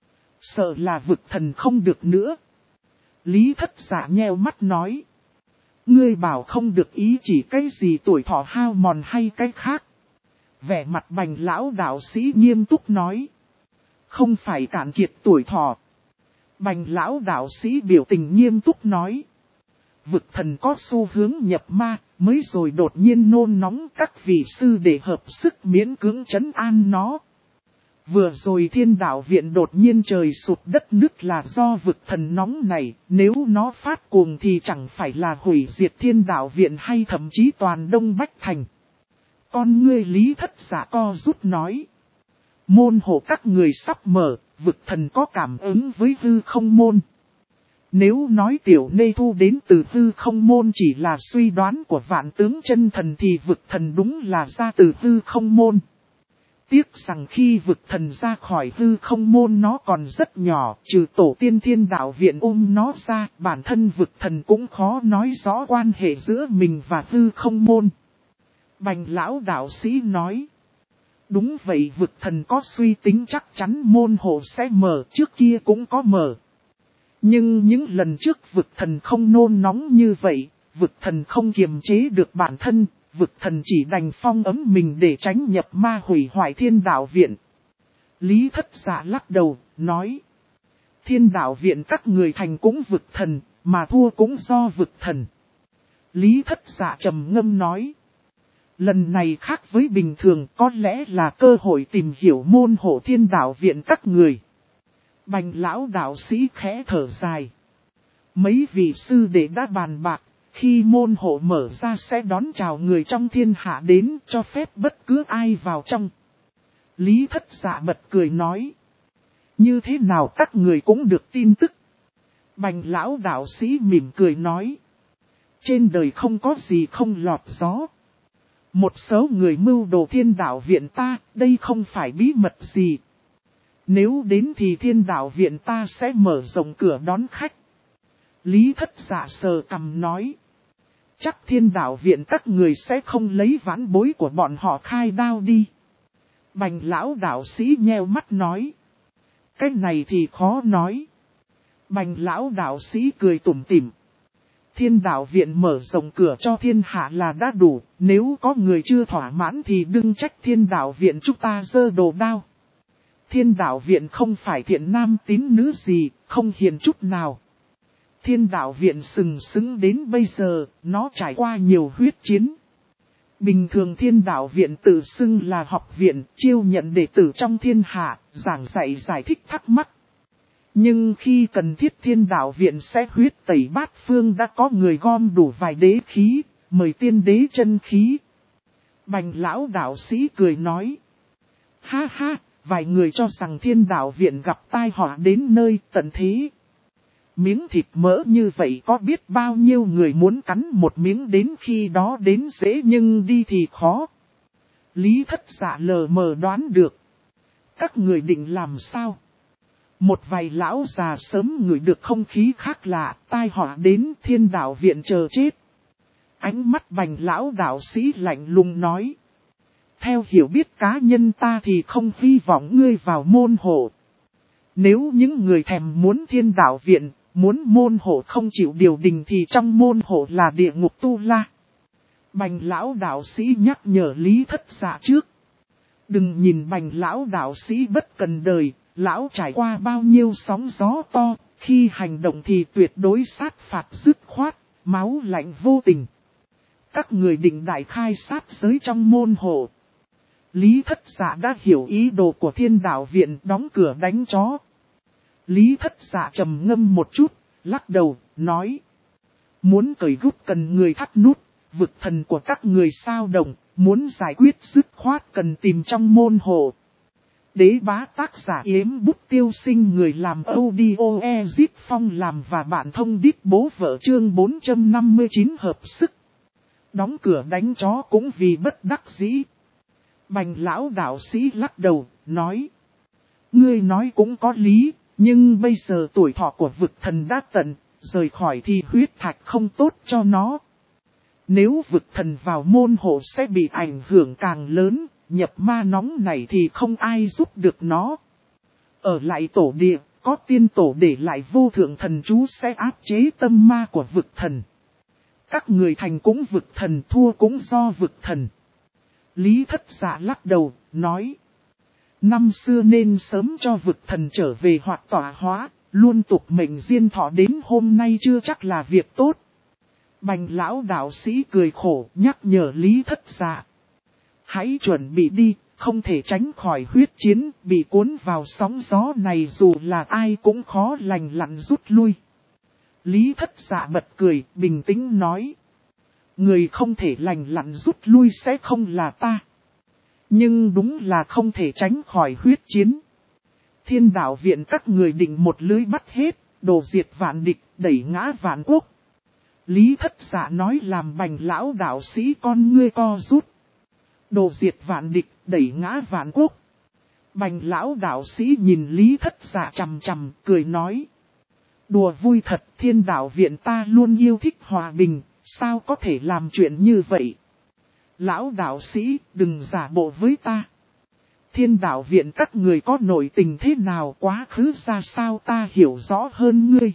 Sợ là vực thần không được nữa. Lý Thất Dạ nheo mắt nói. Ngươi bảo không được ý chỉ cái gì tuổi thọ hao mòn hay cái khác. Vẻ mặt bành lão đạo sĩ nghiêm túc nói. Không phải cạn kiệt tuổi thọ. Bành lão đạo sĩ biểu tình nghiêm túc nói. Vực thần có xu hướng nhập ma, mới rồi đột nhiên nôn nóng các vị sư để hợp sức miễn cưỡng trấn an nó. Vừa rồi thiên đạo viện đột nhiên trời sụt đất nứt là do vực thần nóng này, nếu nó phát cuồng thì chẳng phải là hủy diệt thiên đạo viện hay thậm chí toàn Đông Bách Thành. Con ngươi Lý Thất Dạ co rút nói. Môn hộ các người sắp mở, vực thần có cảm ứng với hư không môn. Nếu nói tiểu nê thu đến từ hư không môn chỉ là suy đoán của vạn tướng chân thần thì vực thần đúng là ra từ hư không môn. Tiếc rằng khi vực thần ra khỏi hư không môn nó còn rất nhỏ, trừ tổ tiên thiên đạo viện nó ra, bản thân vực thần cũng khó nói rõ quan hệ giữa mình và hư không môn. Bành lão đạo sĩ nói. Đúng vậy, vực thần có suy tính chắc chắn môn hộ sẽ mở, trước kia cũng có mở. Nhưng những lần trước vực thần không nôn nóng như vậy, vực thần không kiềm chế được bản thân, vực thần chỉ đành phong ấm mình để tránh nhập ma hủy hoại thiên đạo viện. Lý Thất Dạ lắc đầu, nói. Thiên đạo viện các người thành cũng vực thần, mà thua cũng do vực thần. Lý Thất Dạ trầm ngâm nói. Lần này khác với bình thường, có lẽ là cơ hội tìm hiểu môn hộ thiên đạo viện các người. Bành lão đạo sĩ khẽ thở dài. Mấy vị sư đệ đã bàn bạc, khi môn hộ mở ra sẽ đón chào người trong thiên hạ đến, cho phép bất cứ ai vào trong. Lý Thất Dạ bật cười nói. Như thế nào các người cũng được tin tức. Bành lão đạo sĩ mỉm cười nói. Trên đời không có gì không lọt gió. Một số người mưu đồ thiên đạo viện ta, đây không phải bí mật gì. Nếu đến thì thiên đạo viện ta sẽ mở rộng cửa đón khách. Lý Thất Dạ sờ cằm nói. Chắc thiên đạo viện các người sẽ không lấy vãn bối của bọn họ khai đao đi. Bành lão đạo sĩ nheo mắt nói. Cái này thì khó nói. Bành lão đạo sĩ cười tủm tỉm. Thiên đạo viện mở rộng cửa cho thiên hạ là đã đủ, nếu có người chưa thỏa mãn thì đừng trách thiên đạo viện chúng ta giơ đồ đao. Thiên đạo viện không phải thiện nam tín nữ gì, không hiền chút nào. Thiên đạo viện sừng sững đến bây giờ, nó trải qua nhiều huyết chiến. Bình thường thiên đạo viện tự xưng là học viện, chiêu nhận đệ tử trong thiên hạ, giảng dạy giải thích thắc mắc. Nhưng khi cần thiết thiên đạo viện sẽ huyết tẩy bát phương đã có người gom đủ vài đế khí, mời tiên đế chân khí. Bành lão đạo sĩ cười nói. Ha ha, vài người cho rằng thiên đạo viện gặp tai họa đến nơi tận thế. Miếng thịt mỡ như vậy có biết bao nhiêu người muốn cắn một miếng đến khi đó đến dễ nhưng đi thì khó. Lý Thất Dạ lờ mờ đoán được. Các người định làm sao? Một vài lão già sớm ngửi được không khí khác lạ, tai họa đến thiên đạo viện chờ chết. Ánh mắt bành lão đạo sĩ lạnh lùng nói. Theo hiểu biết cá nhân ta thì không hy vọng ngươi vào môn hộ. Nếu những người thèm muốn thiên đạo viện, muốn môn hộ không chịu điều đình thì trong môn hộ là địa ngục tu la. Bành lão đạo sĩ nhắc nhở Lý Thất Dạ trước. Đừng nhìn bành lão đạo sĩ bất cần đời, lão trải qua bao nhiêu sóng gió to, khi hành động thì tuyệt đối sát phạt dứt khoát, máu lạnh vô tình. Các người định đại khai sát giới trong môn hộ. Lý Thất Dạ đã hiểu ý đồ của thiên đạo viện, đóng cửa đánh chó. Lý Thất Dạ trầm ngâm một chút, lắc đầu, nói. Muốn cởi gút cần người thắt nút, vực thần của các người sao động, muốn giải quyết dứt khoát cần tìm trong môn hộ. Đế bá tác giả Yếm Bút Tiêu Sinh, người làm audio Ezip Phong làm và bạn thông đít bố vợ chương 459 hợp sức. Đóng cửa đánh chó cũng vì bất đắc dĩ. Bành lão đạo sĩ lắc đầu, nói. Ngươi nói cũng có lý, nhưng bây giờ tuổi thọ của vực thần đã tận, rời khỏi thì huyết thạch không tốt cho nó. Nếu vực thần vào môn hộ sẽ bị ảnh hưởng càng lớn, nhập ma nóng này thì không ai giúp được nó. Ở lại tổ địa, có tiên tổ để lại vô thượng thần chú sẽ áp chế tâm ma của vực thần. Các người thành cũng vực thần, thua cũng do vực thần. Lý Thất Dạ lắc đầu, nói. Năm xưa nên sớm cho vực thần trở về hoặc tỏa hóa, luôn tục mệnh diên thọ đến hôm nay chưa chắc là việc tốt. Bành lão đạo sĩ cười khổ nhắc nhở Lý Thất Dạ. Hãy chuẩn bị đi, không thể tránh khỏi huyết chiến, bị cuốn vào sóng gió này dù là ai cũng khó lành lặn rút lui. Lý Thất Dạ bật cười, bình tĩnh nói. Người không thể lành lặn rút lui sẽ không là ta. Nhưng đúng là không thể tránh khỏi huyết chiến. Thiên đạo viện các người định một lưới bắt hết, đổ diệt vạn địch, đẩy ngã vạn quốc. Lý Thất Dạ nói làm bành lão đạo sĩ con ngươi co rút. Đổ diệt vạn địch, đẩy ngã vạn quốc. Bành lão đạo sĩ nhìn Lý Thất Dạ chằm chằm, cười nói. Đùa vui thật, thiên đạo viện ta luôn yêu thích hòa bình, sao có thể làm chuyện như vậy? Lão đạo sĩ, đừng giả bộ với ta. Thiên đạo viện các người có nội tình thế nào, quá khứ ra sao ta hiểu rõ hơn ngươi.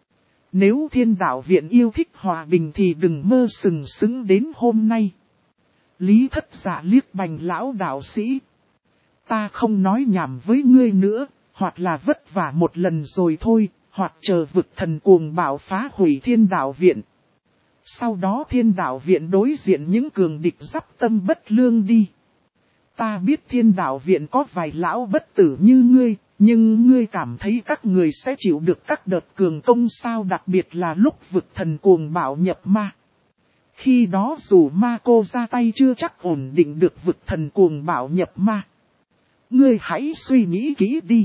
Nếu thiên đạo viện yêu thích hòa bình thì đừng mơ sừng sững đến hôm nay. Lý Thất Dạ liếc bành lão đạo sĩ. Ta không nói nhảm với ngươi nữa, hoặc là vất vả một lần rồi thôi, hoặc chờ vực thần cuồng bạo phá hủy thiên đạo viện. Sau đó thiên đạo viện đối diện những cường địch giáp tâm bất lương đi. Ta biết thiên đạo viện có vài lão bất tử như ngươi, nhưng ngươi cảm thấy các người sẽ chịu được các đợt cường công sao, đặc biệt là lúc vực thần cuồng bạo nhập ma. Khi đó dù ma cô ra tay chưa chắc ổn định được vực thần cuồng bạo nhập ma. Ngươi hãy suy nghĩ kỹ đi.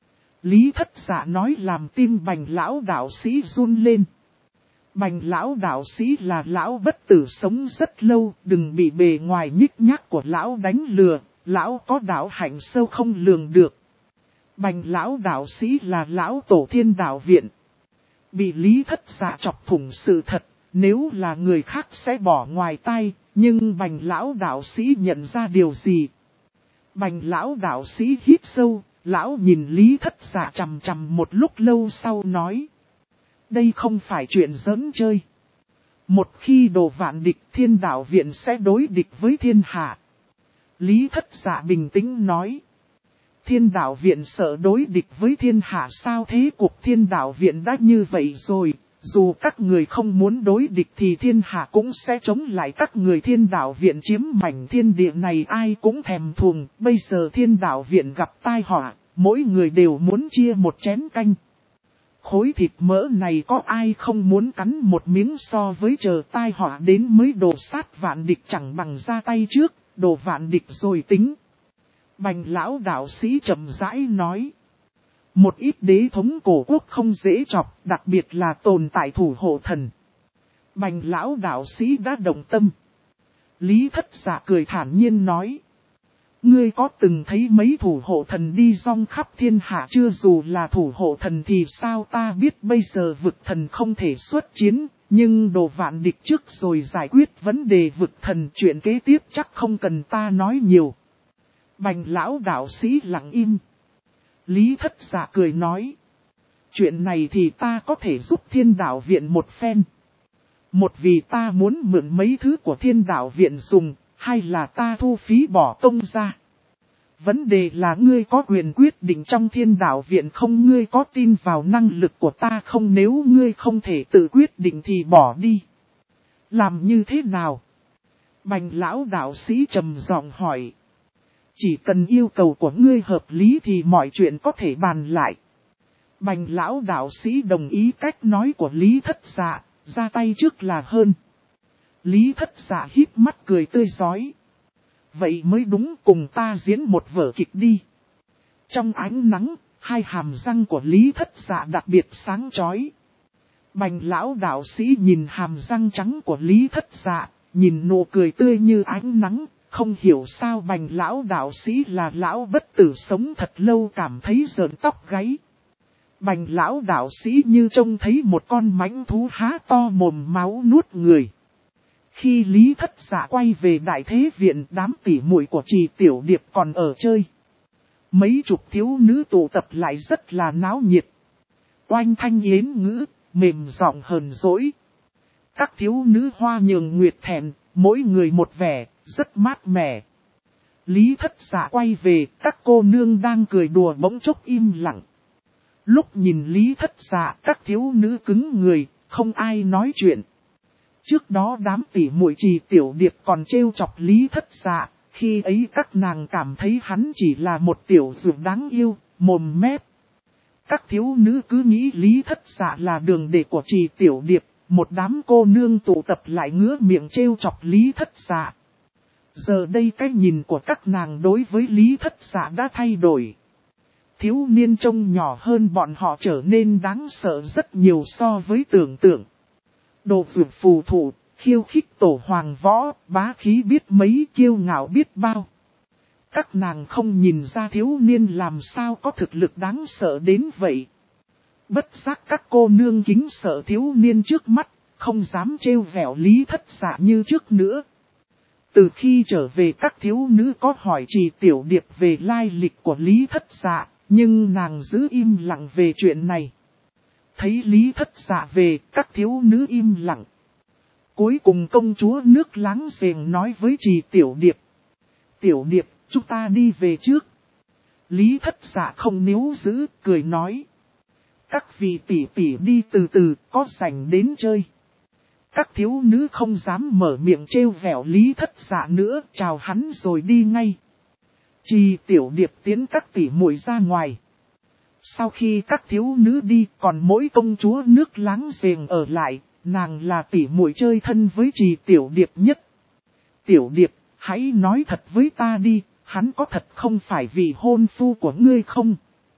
Lý Thất Dạ nói làm tim bành lão đạo sĩ run lên. Bành lão đạo sĩ là lão bất tử sống rất lâu, đừng bị bề ngoài nhích nhác của lão đánh lừa, lão có đạo hạnh sâu không lường được. Bành lão đạo sĩ là lão tổ thiên đạo viện. Bị Lý Thất Dạ chọc thủng sự thật, nếu là người khác sẽ bỏ ngoài tai, nhưng bành lão đạo sĩ nhận ra điều gì? Bành lão đạo sĩ hít sâu, lão nhìn Lý Thất Dạ chằm chằm một lúc lâu sau nói. Đây không phải chuyện giỡn chơi. Một khi đổ vạn địch thiên đạo viện sẽ đối địch với thiên hạ. Lý Thất Dạ bình tĩnh nói. Thiên đạo viện sợ đối địch với thiên hạ sao, thế cuộc thiên đạo viện đã như vậy rồi. Dù các người không muốn đối địch thì thiên hạ cũng sẽ chống lại các người. Thiên đạo viện chiếm mảnh thiên địa này ai cũng thèm thuồng. Bây giờ thiên đạo viện gặp tai họa, mỗi người đều muốn chia một chén canh. Khối thịt mỡ này có ai không muốn cắn một miếng, so với chờ tai họa đến mới đổ sát vạn địch chẳng bằng ra tay trước, đổ vạn địch rồi tính. Bành lão đạo sĩ chậm rãi nói. Một ít đế thống cổ quốc không dễ chọc, đặc biệt là tồn tại thủ hộ thần. Bành lão đạo sĩ đã động tâm. Lý Thất Dạ cười thản nhiên nói. Ngươi có từng thấy mấy thủ hộ thần đi rong khắp thiên hạ chưa? Dù là thủ hộ thần thì sao, ta biết bây giờ vực thần không thể xuất chiến, nhưng đồ vạn địch trước rồi giải quyết vấn đề vực thần, chuyện kế tiếp chắc không cần ta nói nhiều. Bành lão đạo sĩ lặng im. Lý Thất Dạ cười nói. Chuyện này thì ta có thể giúp thiên đạo viện một phen. Một vì ta muốn mượn mấy thứ của thiên đạo viện dùng, hay là ta thu phí bỏ công ra. Vấn đề là ngươi có quyền quyết định trong thiên đạo viện không? Ngươi có tin vào năng lực của ta không? Nếu ngươi không thể tự quyết định thì bỏ đi. Làm như thế nào? Bành lão đạo sĩ trầm giọng hỏi. Chỉ cần yêu cầu của ngươi hợp lý thì mọi chuyện có thể bàn lại. Bành lão đạo sĩ đồng ý cách nói của Lý Thất Dạ, ra tay trước là hơn. Lý Thất Dạ híp mắt cười tươi rói. Vậy mới đúng, cùng ta diễn một vở kịch đi. Trong ánh nắng, hai hàm răng của Lý Thất Dạ đặc biệt sáng chói. Bành lão đạo sĩ nhìn hàm răng trắng của Lý Thất Dạ, nhìn nụ cười tươi như ánh nắng. Không hiểu sao bành lão đạo sĩ là lão bất tử sống thật lâu cảm thấy rợn tóc gáy. Bành lão đạo sĩ như trông thấy một con mãnh thú há to mồm máu nuốt người. Khi Lý Thất Dạ quay về Đại Thế Viện, đám tỉ muội của Trì Tiểu Điệp còn ở chơi. Mấy chục thiếu nữ tụ tập lại rất là náo nhiệt. Oanh thanh yến ngữ, mềm giọng hờn dỗi. Các thiếu nữ hoa nhường nguyệt thẹn, mỗi người một vẻ, rất mát mẻ. Lý Thất Dạ quay về, các cô nương đang cười đùa bỗng chốc im lặng. Lúc nhìn Lý Thất Dạ, các thiếu nữ cứng người, không ai nói chuyện. Trước đó đám tỉ muội Trì Tiểu Điệp còn trêu chọc Lý Thất Dạ, khi ấy các nàng cảm thấy hắn chỉ là một tiểu dược đáng yêu, mồm mép. Các thiếu nữ cứ nghĩ Lý Thất Dạ là đường đệ của Trì Tiểu Điệp, một đám cô nương tụ tập lại ngứa miệng trêu chọc Lý Thất Dạ. Giờ đây cái nhìn của các nàng đối với Lý Thất Dạ đã thay đổi. Thiếu niên trông nhỏ hơn bọn họ trở nên đáng sợ rất nhiều so với tưởng tượng. Đồ vượt phù thụ, khiêu khích tổ hoàng võ, bá khí biết mấy, kiêu ngạo biết bao. Các nàng không nhìn ra thiếu niên làm sao có thực lực đáng sợ đến vậy. Bất giác các cô nương kính sợ thiếu niên trước mắt, không dám trêu vẻo Lý Thất Dạ như trước nữa. Từ khi trở về các thiếu nữ có hỏi Trì Tiểu Điệp về lai lịch của Lý Thất Dạ, nhưng nàng giữ im lặng về chuyện này. Thấy Lý Thất Dạ về, các thiếu nữ im lặng. Cuối cùng công chúa nước láng giềng nói với Trì Tiểu Điệp. Tiểu Điệp, chúng ta đi về trước. Lý Thất Dạ không níu giữ, cười nói. Các vị tỷ tỷ đi từ từ, có rảnh đến chơi. Các thiếu nữ không dám mở miệng trêu vẻo Lý Thất Dạ nữa, chào hắn rồi đi ngay. Trì Tiểu Điệp tiến các tỷ muội ra ngoài. Sau khi các thiếu nữ đi, còn mỗi công chúa nước láng giềng ở lại, nàng là tỷ muội chơi thân với Trì Tiểu Điệp nhất. Tiểu Điệp, hãy nói thật với ta đi, hắn có thật không phải vì hôn phu của ngươi không?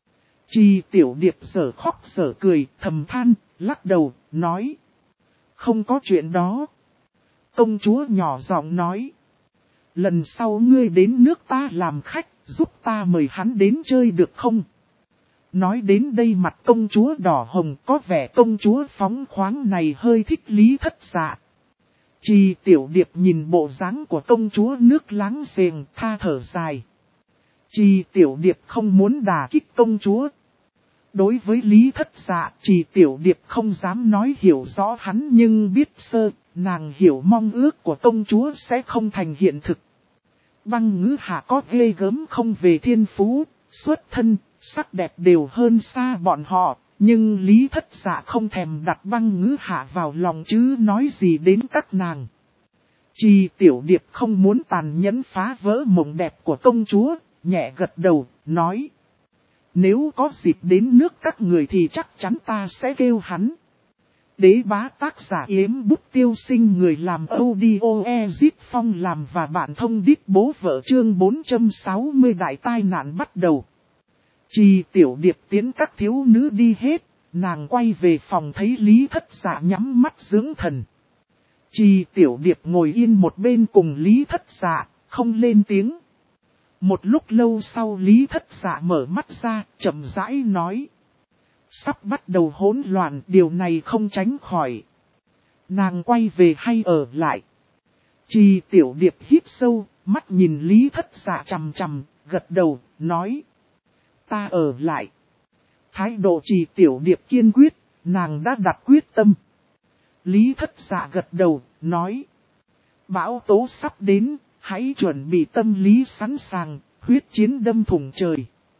Trì Tiểu Điệp giở khóc giở cười, thầm than, lắc đầu, nói. Không có chuyện đó. Công chúa nhỏ giọng nói. Lần sau ngươi đến nước ta làm khách, giúp ta mời hắn đến chơi được không? Nói đến đây mặt công chúa đỏ hồng, có vẻ công chúa phóng khoáng này hơi thích Lý Thất Dạ. Trì Tiểu Điệp nhìn bộ dáng của công chúa nước láng giềng, tha thở dài. Trì Tiểu Điệp không muốn đả kích công chúa. Đối với Lý Thất Dạ, Trì Tiểu Điệp không dám nói hiểu rõ hắn nhưng biết sơ, nàng hiểu mong ước của công chúa sẽ không thành hiện thực. Băng Ngữ Hạ có ghê gớm không về thiên phú, xuất thân, sắc đẹp đều hơn xa bọn họ, nhưng Lý Thất Dạ không thèm đặt Băng Ngữ Hạ vào lòng chứ nói gì đến các nàng. Trì Tiểu Điệp không muốn tàn nhẫn phá vỡ mộng đẹp của công chúa, nhẹ gật đầu, nói. Nếu có dịp đến nước các người thì chắc chắn ta sẽ kêu hắn. Đế bá tác giả Yếm Bút Tiêu Sinh, người làm audio Ezip Phong làm và bạn thông đít bố vợ, chương 460 đại tai nạn bắt đầu. Trì Tiểu Điệp tiến các thiếu nữ đi hết, nàng quay về phòng thấy Lý Thất Dạ nhắm mắt dưỡng thần. Trì Tiểu Điệp ngồi yên một bên cùng Lý Thất Dạ, không lên tiếng. Một lúc lâu sau Lý Thất Dạ mở mắt ra, chậm rãi nói. Sắp bắt đầu hỗn loạn, điều này không tránh khỏi. Nàng quay về hay ở lại? Trì Tiểu Điệp hít sâu, mắt nhìn Lý Thất Dạ chằm chằm, gật đầu, nói. Ta ở lại. Thái độ Trì Tiểu Điệp kiên quyết, nàng đã đặt quyết tâm. Lý Thất Dạ gật đầu, nói. Bão tố sắp đến, hãy chuẩn bị tâm lý sẵn sàng, huyết chiến đâm thủng trời.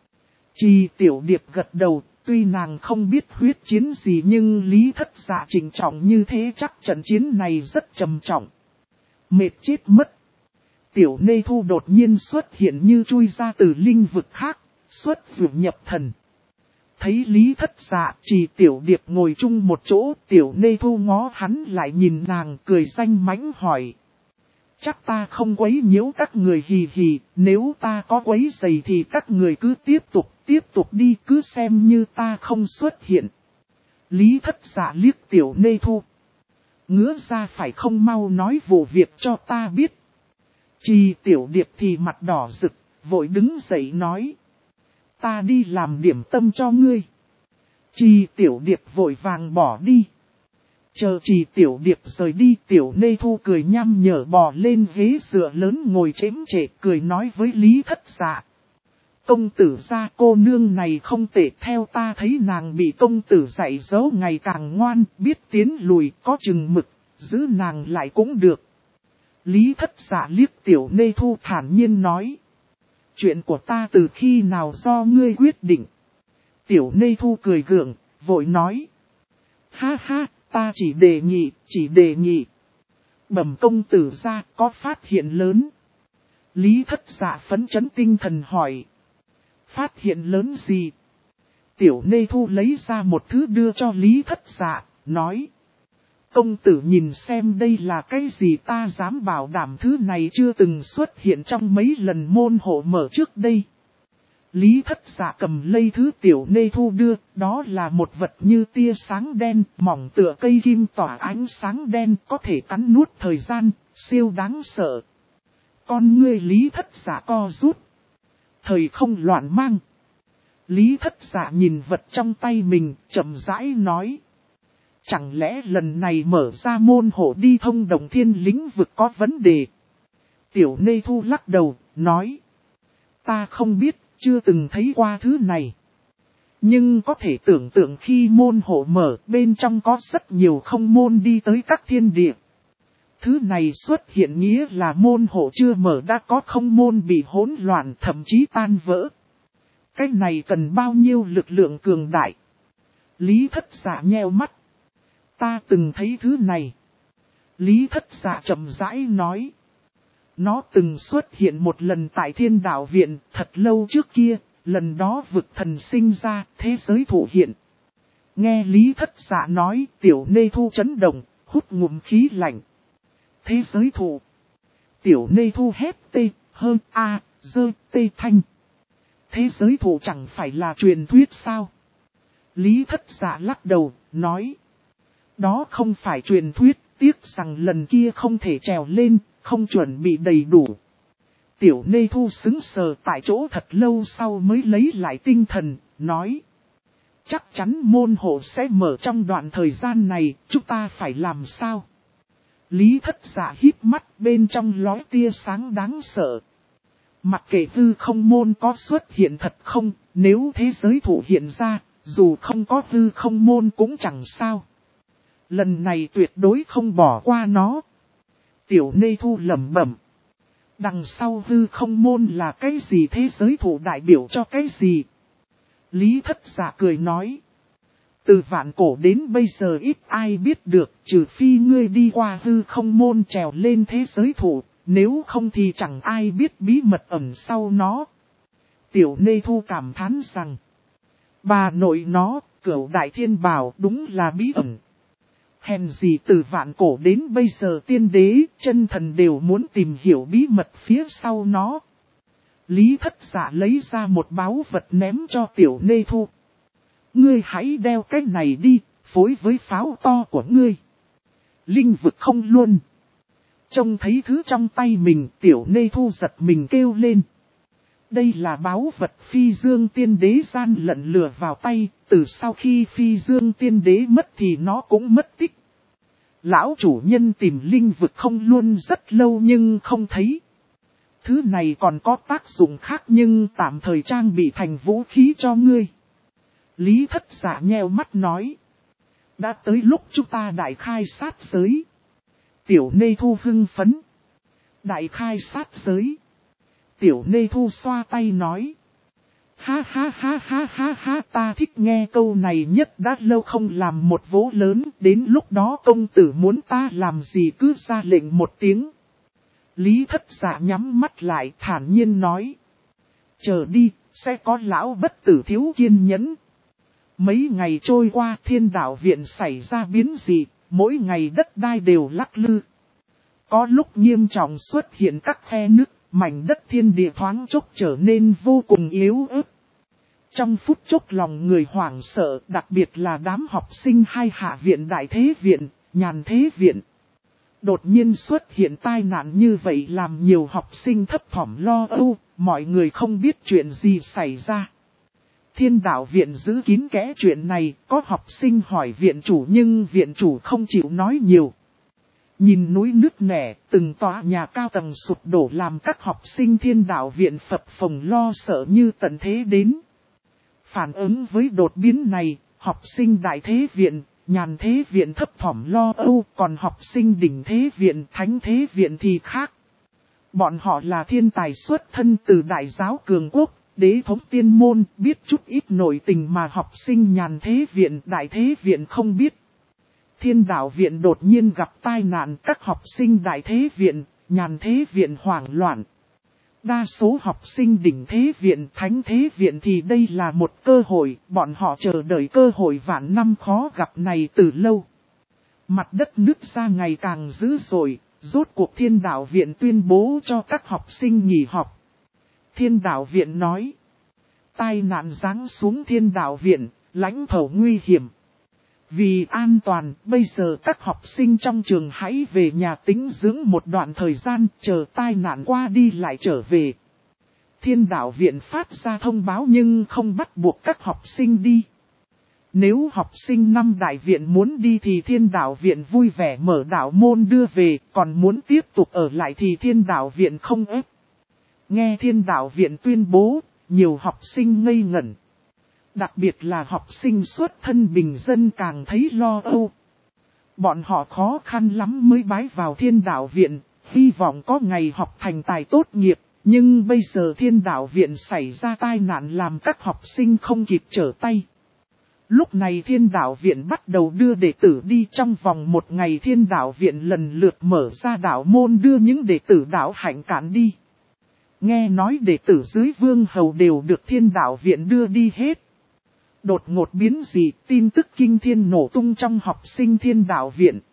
Trì Tiểu Điệp gật đầu, tuy nàng không biết huyết chiến gì nhưng Lý Thất Dạ trịnh trọng như thế chắc trận chiến này rất trầm trọng. Mệt chết mất. Tiểu Nê Thu đột nhiên xuất hiện như chui ra từ linh vực khác, xuất dược nhập thần. Thấy Lý Thất Dạ, Trì Tiểu Điệp ngồi chung một chỗ, Tiểu Nê Thu ngó hắn lại nhìn nàng cười danh mãnh hỏi. Chắc ta không quấy nhiễu các người hì hì, nếu ta có quấy rầy thì các người cứ tiếp tục đi, cứ xem như ta không xuất hiện. Lý Thất Dạ liếc Tiểu Nê Thu. Ngứa ra phải không mau nói vụ việc cho ta biết. Trì Tiểu Điệp thì mặt đỏ rực, vội đứng dậy nói. Ta đi làm điểm tâm cho ngươi. Trì Tiểu Điệp vội vàng bỏ đi. Chờ Chỉ Tiểu Điệp rời đi, Tiểu Nê Thu cười nham nhở bò lên ghế dựa lớn ngồi chễm chệ cười nói với Lý Thất Dạ. Công tử gia cô nương này không tệ, theo ta thấy nàng bị công tử dạy dỗ ngày càng ngoan, biết tiến lùi, có chừng mực, giữ nàng lại cũng được. Lý Thất Dạ liếc Tiểu Nê Thu thản nhiên nói. Chuyện của ta từ khi nào do ngươi quyết định. Tiểu Nê Thu cười gượng, vội nói. Ha ha, ta chỉ đề nghị. Bẩm công tử gia có phát hiện lớn. Lý Thất Dạ phấn chấn tinh thần hỏi. Phát hiện lớn gì? Tiểu Nê Thu lấy ra một thứ đưa cho Lý Thất Dạ, nói. Công tử nhìn xem đây là cái gì, ta dám bảo đảm thứ này chưa từng xuất hiện trong mấy lần môn hộ mở trước đây. Lý Thất Dạ cầm lấy thứ Tiểu Nê Thu đưa, đó là một vật như tia sáng đen, mỏng tựa cây kim tỏa ánh sáng đen, có thể cắn nuốt thời gian, siêu đáng sợ. Con ngươi Lý Thất Dạ co rút. Thời không loạn mang. Lý Thất Dạ nhìn vật trong tay mình, chậm rãi nói. Chẳng lẽ lần này mở ra môn hộ đi thông Đồng Thiên lĩnh vực có vấn đề? Tiểu Nê Thu lắc đầu, nói. Ta không biết, chưa từng thấy qua thứ này. Nhưng có thể tưởng tượng khi môn hộ mở, bên trong có rất nhiều không môn đi tới các thiên địa. Thứ này xuất hiện nghĩa là môn hộ chưa mở đã có không môn bị hỗn loạn, thậm chí tan vỡ. Cái này cần bao nhiêu lực lượng cường đại? Lý Thất Dạ nheo mắt. Ta từng thấy thứ này. Lý Thất Dạ chậm rãi nói. Nó từng xuất hiện một lần tại Thiên Đạo Viện, thật lâu trước kia, lần đó vực thần sinh ra, thế giới thụ hiện. Nghe Lý Thất Dạ nói, Tiểu Nê Thu chấn động, hút ngụm khí lạnh. Thế giới thụ. Tiểu Nê Thu hét tê, hơn a, dơ tê thanh. Thế giới thụ chẳng phải là truyền thuyết sao? Lý Thất Dạ lắc đầu, nói. Đó không phải truyền thuyết, tiếc rằng lần kia không thể trèo lên, không chuẩn bị đầy đủ. Tiểu Nê Thu sững sờ tại chỗ thật lâu sau mới lấy lại tinh thần, nói. Chắc chắn môn hộ sẽ mở trong đoạn thời gian này, chúng ta phải làm sao? Lý Thất Dạ híp mắt, bên trong lóe tia sáng đáng sợ. Mặc kệ hư không môn có xuất hiện thật không, nếu thế giới thụ hiện ra, dù không có hư không môn cũng chẳng sao. Lần này tuyệt đối không bỏ qua nó. Tiểu Nê Thu lẩm bẩm. Đằng sau hư không môn là cái gì, thế giới thụ đại biểu cho cái gì? Lý Thất Dạ cười nói. Từ vạn cổ đến bây giờ ít ai biết được, trừ phi ngươi đi qua hư không môn trèo lên thế giới thụ, nếu không thì chẳng ai biết bí mật ẩn sau nó. Tiểu Nê Thu cảm thán rằng, bà nội nó, Cửu Đại Thiên Bảo đúng là bí ẩn. Hèn gì từ vạn cổ đến bây giờ tiên đế, chân thần đều muốn tìm hiểu bí mật phía sau nó. Lý Thất Dạ lấy ra một báu vật ném cho Tiểu Nê Thu. Ngươi hãy đeo cái này đi, phối với pháo to của ngươi. Linh vực không luôn. Trông thấy thứ trong tay mình, Tiểu Nê Thu giật mình kêu lên. Đây là báu vật Phi Dương Tiên Đế gian lận lừa vào tay, từ sau khi Phi Dương Tiên Đế mất thì nó cũng mất tích. Lão chủ nhân tìm linh vực không luôn rất lâu nhưng không thấy. Thứ này còn có tác dụng khác nhưng tạm thời trang bị thành vũ khí cho ngươi. Lý Thất Dạ nheo mắt nói. Đã tới lúc chúng ta đại khai sát giới. Tiểu Nê Thu hưng phấn. Đại khai sát giới. Tiểu Nê Thu xoa tay nói. Ha ha ha ha ha ha, ta thích nghe câu này nhất, đã lâu không làm một vố lớn, đến lúc đó công tử muốn ta làm gì cứ ra lệnh một tiếng. Lý Thất Dạ nhắm mắt lại thản nhiên nói. Chờ đi, sẽ có lão bất tử thiếu kiên nhẫn. Mấy ngày trôi qua Thiên Đạo Viện xảy ra biến dị, mỗi ngày đất đai đều lắc lư. Có lúc nghiêm trọng xuất hiện các khe nứt, mảnh đất thiên địa thoáng chốc trở nên vô cùng yếu ớt. Trong phút chốc lòng người hoảng sợ, đặc biệt là đám học sinh hai hạ viện đại thế viện, nhàn thế viện. Đột nhiên xuất hiện tai nạn như vậy làm nhiều học sinh thấp thỏm lo âu, mọi người không biết chuyện gì xảy ra. Thiên đạo viện giữ kín kẽ chuyện này, có học sinh hỏi viện chủ nhưng viện chủ không chịu nói nhiều. Nhìn núi nứt nẻ, từng tòa nhà cao tầng sụp đổ làm các học sinh thiên đạo viện phập phồng lo sợ như tận thế đến. Phản ứng với đột biến này, học sinh đại thế viện, nhàn thế viện thấp thỏm lo âu, còn học sinh đỉnh thế viện, thánh thế viện thì khác. Bọn họ là thiên tài xuất thân từ đại giáo cường quốc, đế thống tiên môn, biết chút ít nội tình mà học sinh nhàn thế viện, đại thế viện không biết. Thiên đạo viện đột nhiên gặp tai nạn, các học sinh đại thế viện, nhàn thế viện hoảng loạn. Đa số học sinh đỉnh thế viện, thánh thế viện thì đây là một cơ hội, bọn họ chờ đợi cơ hội vạn năm khó gặp này từ lâu. Mặt đất nứt ra ngày càng dữ dội, rốt cuộc thiên đạo viện tuyên bố cho các học sinh nghỉ học. Thiên đạo viện nói, tai nạn giáng xuống thiên đạo viện, lãnh thổ nguy hiểm. Vì an toàn, bây giờ các học sinh trong trường hãy về nhà tĩnh dưỡng một đoạn thời gian, chờ tai nạn qua đi lại trở về. Thiên đạo viện phát ra thông báo nhưng không bắt buộc các học sinh đi. Nếu học sinh năm đại viện muốn đi thì thiên đạo viện vui vẻ mở đạo môn đưa về, còn muốn tiếp tục ở lại thì thiên đạo viện không ép. Nghe thiên đạo viện tuyên bố, nhiều học sinh ngây ngẩn. Đặc biệt là học sinh xuất thân bình dân càng thấy lo âu. Bọn họ khó khăn lắm mới bái vào thiên đạo viện, hy vọng có ngày học thành tài tốt nghiệp. Nhưng bây giờ thiên đạo viện xảy ra tai nạn làm các học sinh không kịp trở tay. Lúc này thiên đạo viện bắt đầu đưa đệ tử đi, trong vòng một ngày thiên đạo viện lần lượt mở ra đạo môn đưa những đệ tử đạo hạnh cản đi. Nghe nói đệ tử dưới vương hầu đều được thiên đạo viện đưa đi hết. Đột ngột biến dị, tin tức kinh thiên nổ tung trong học sinh thiên đạo viện.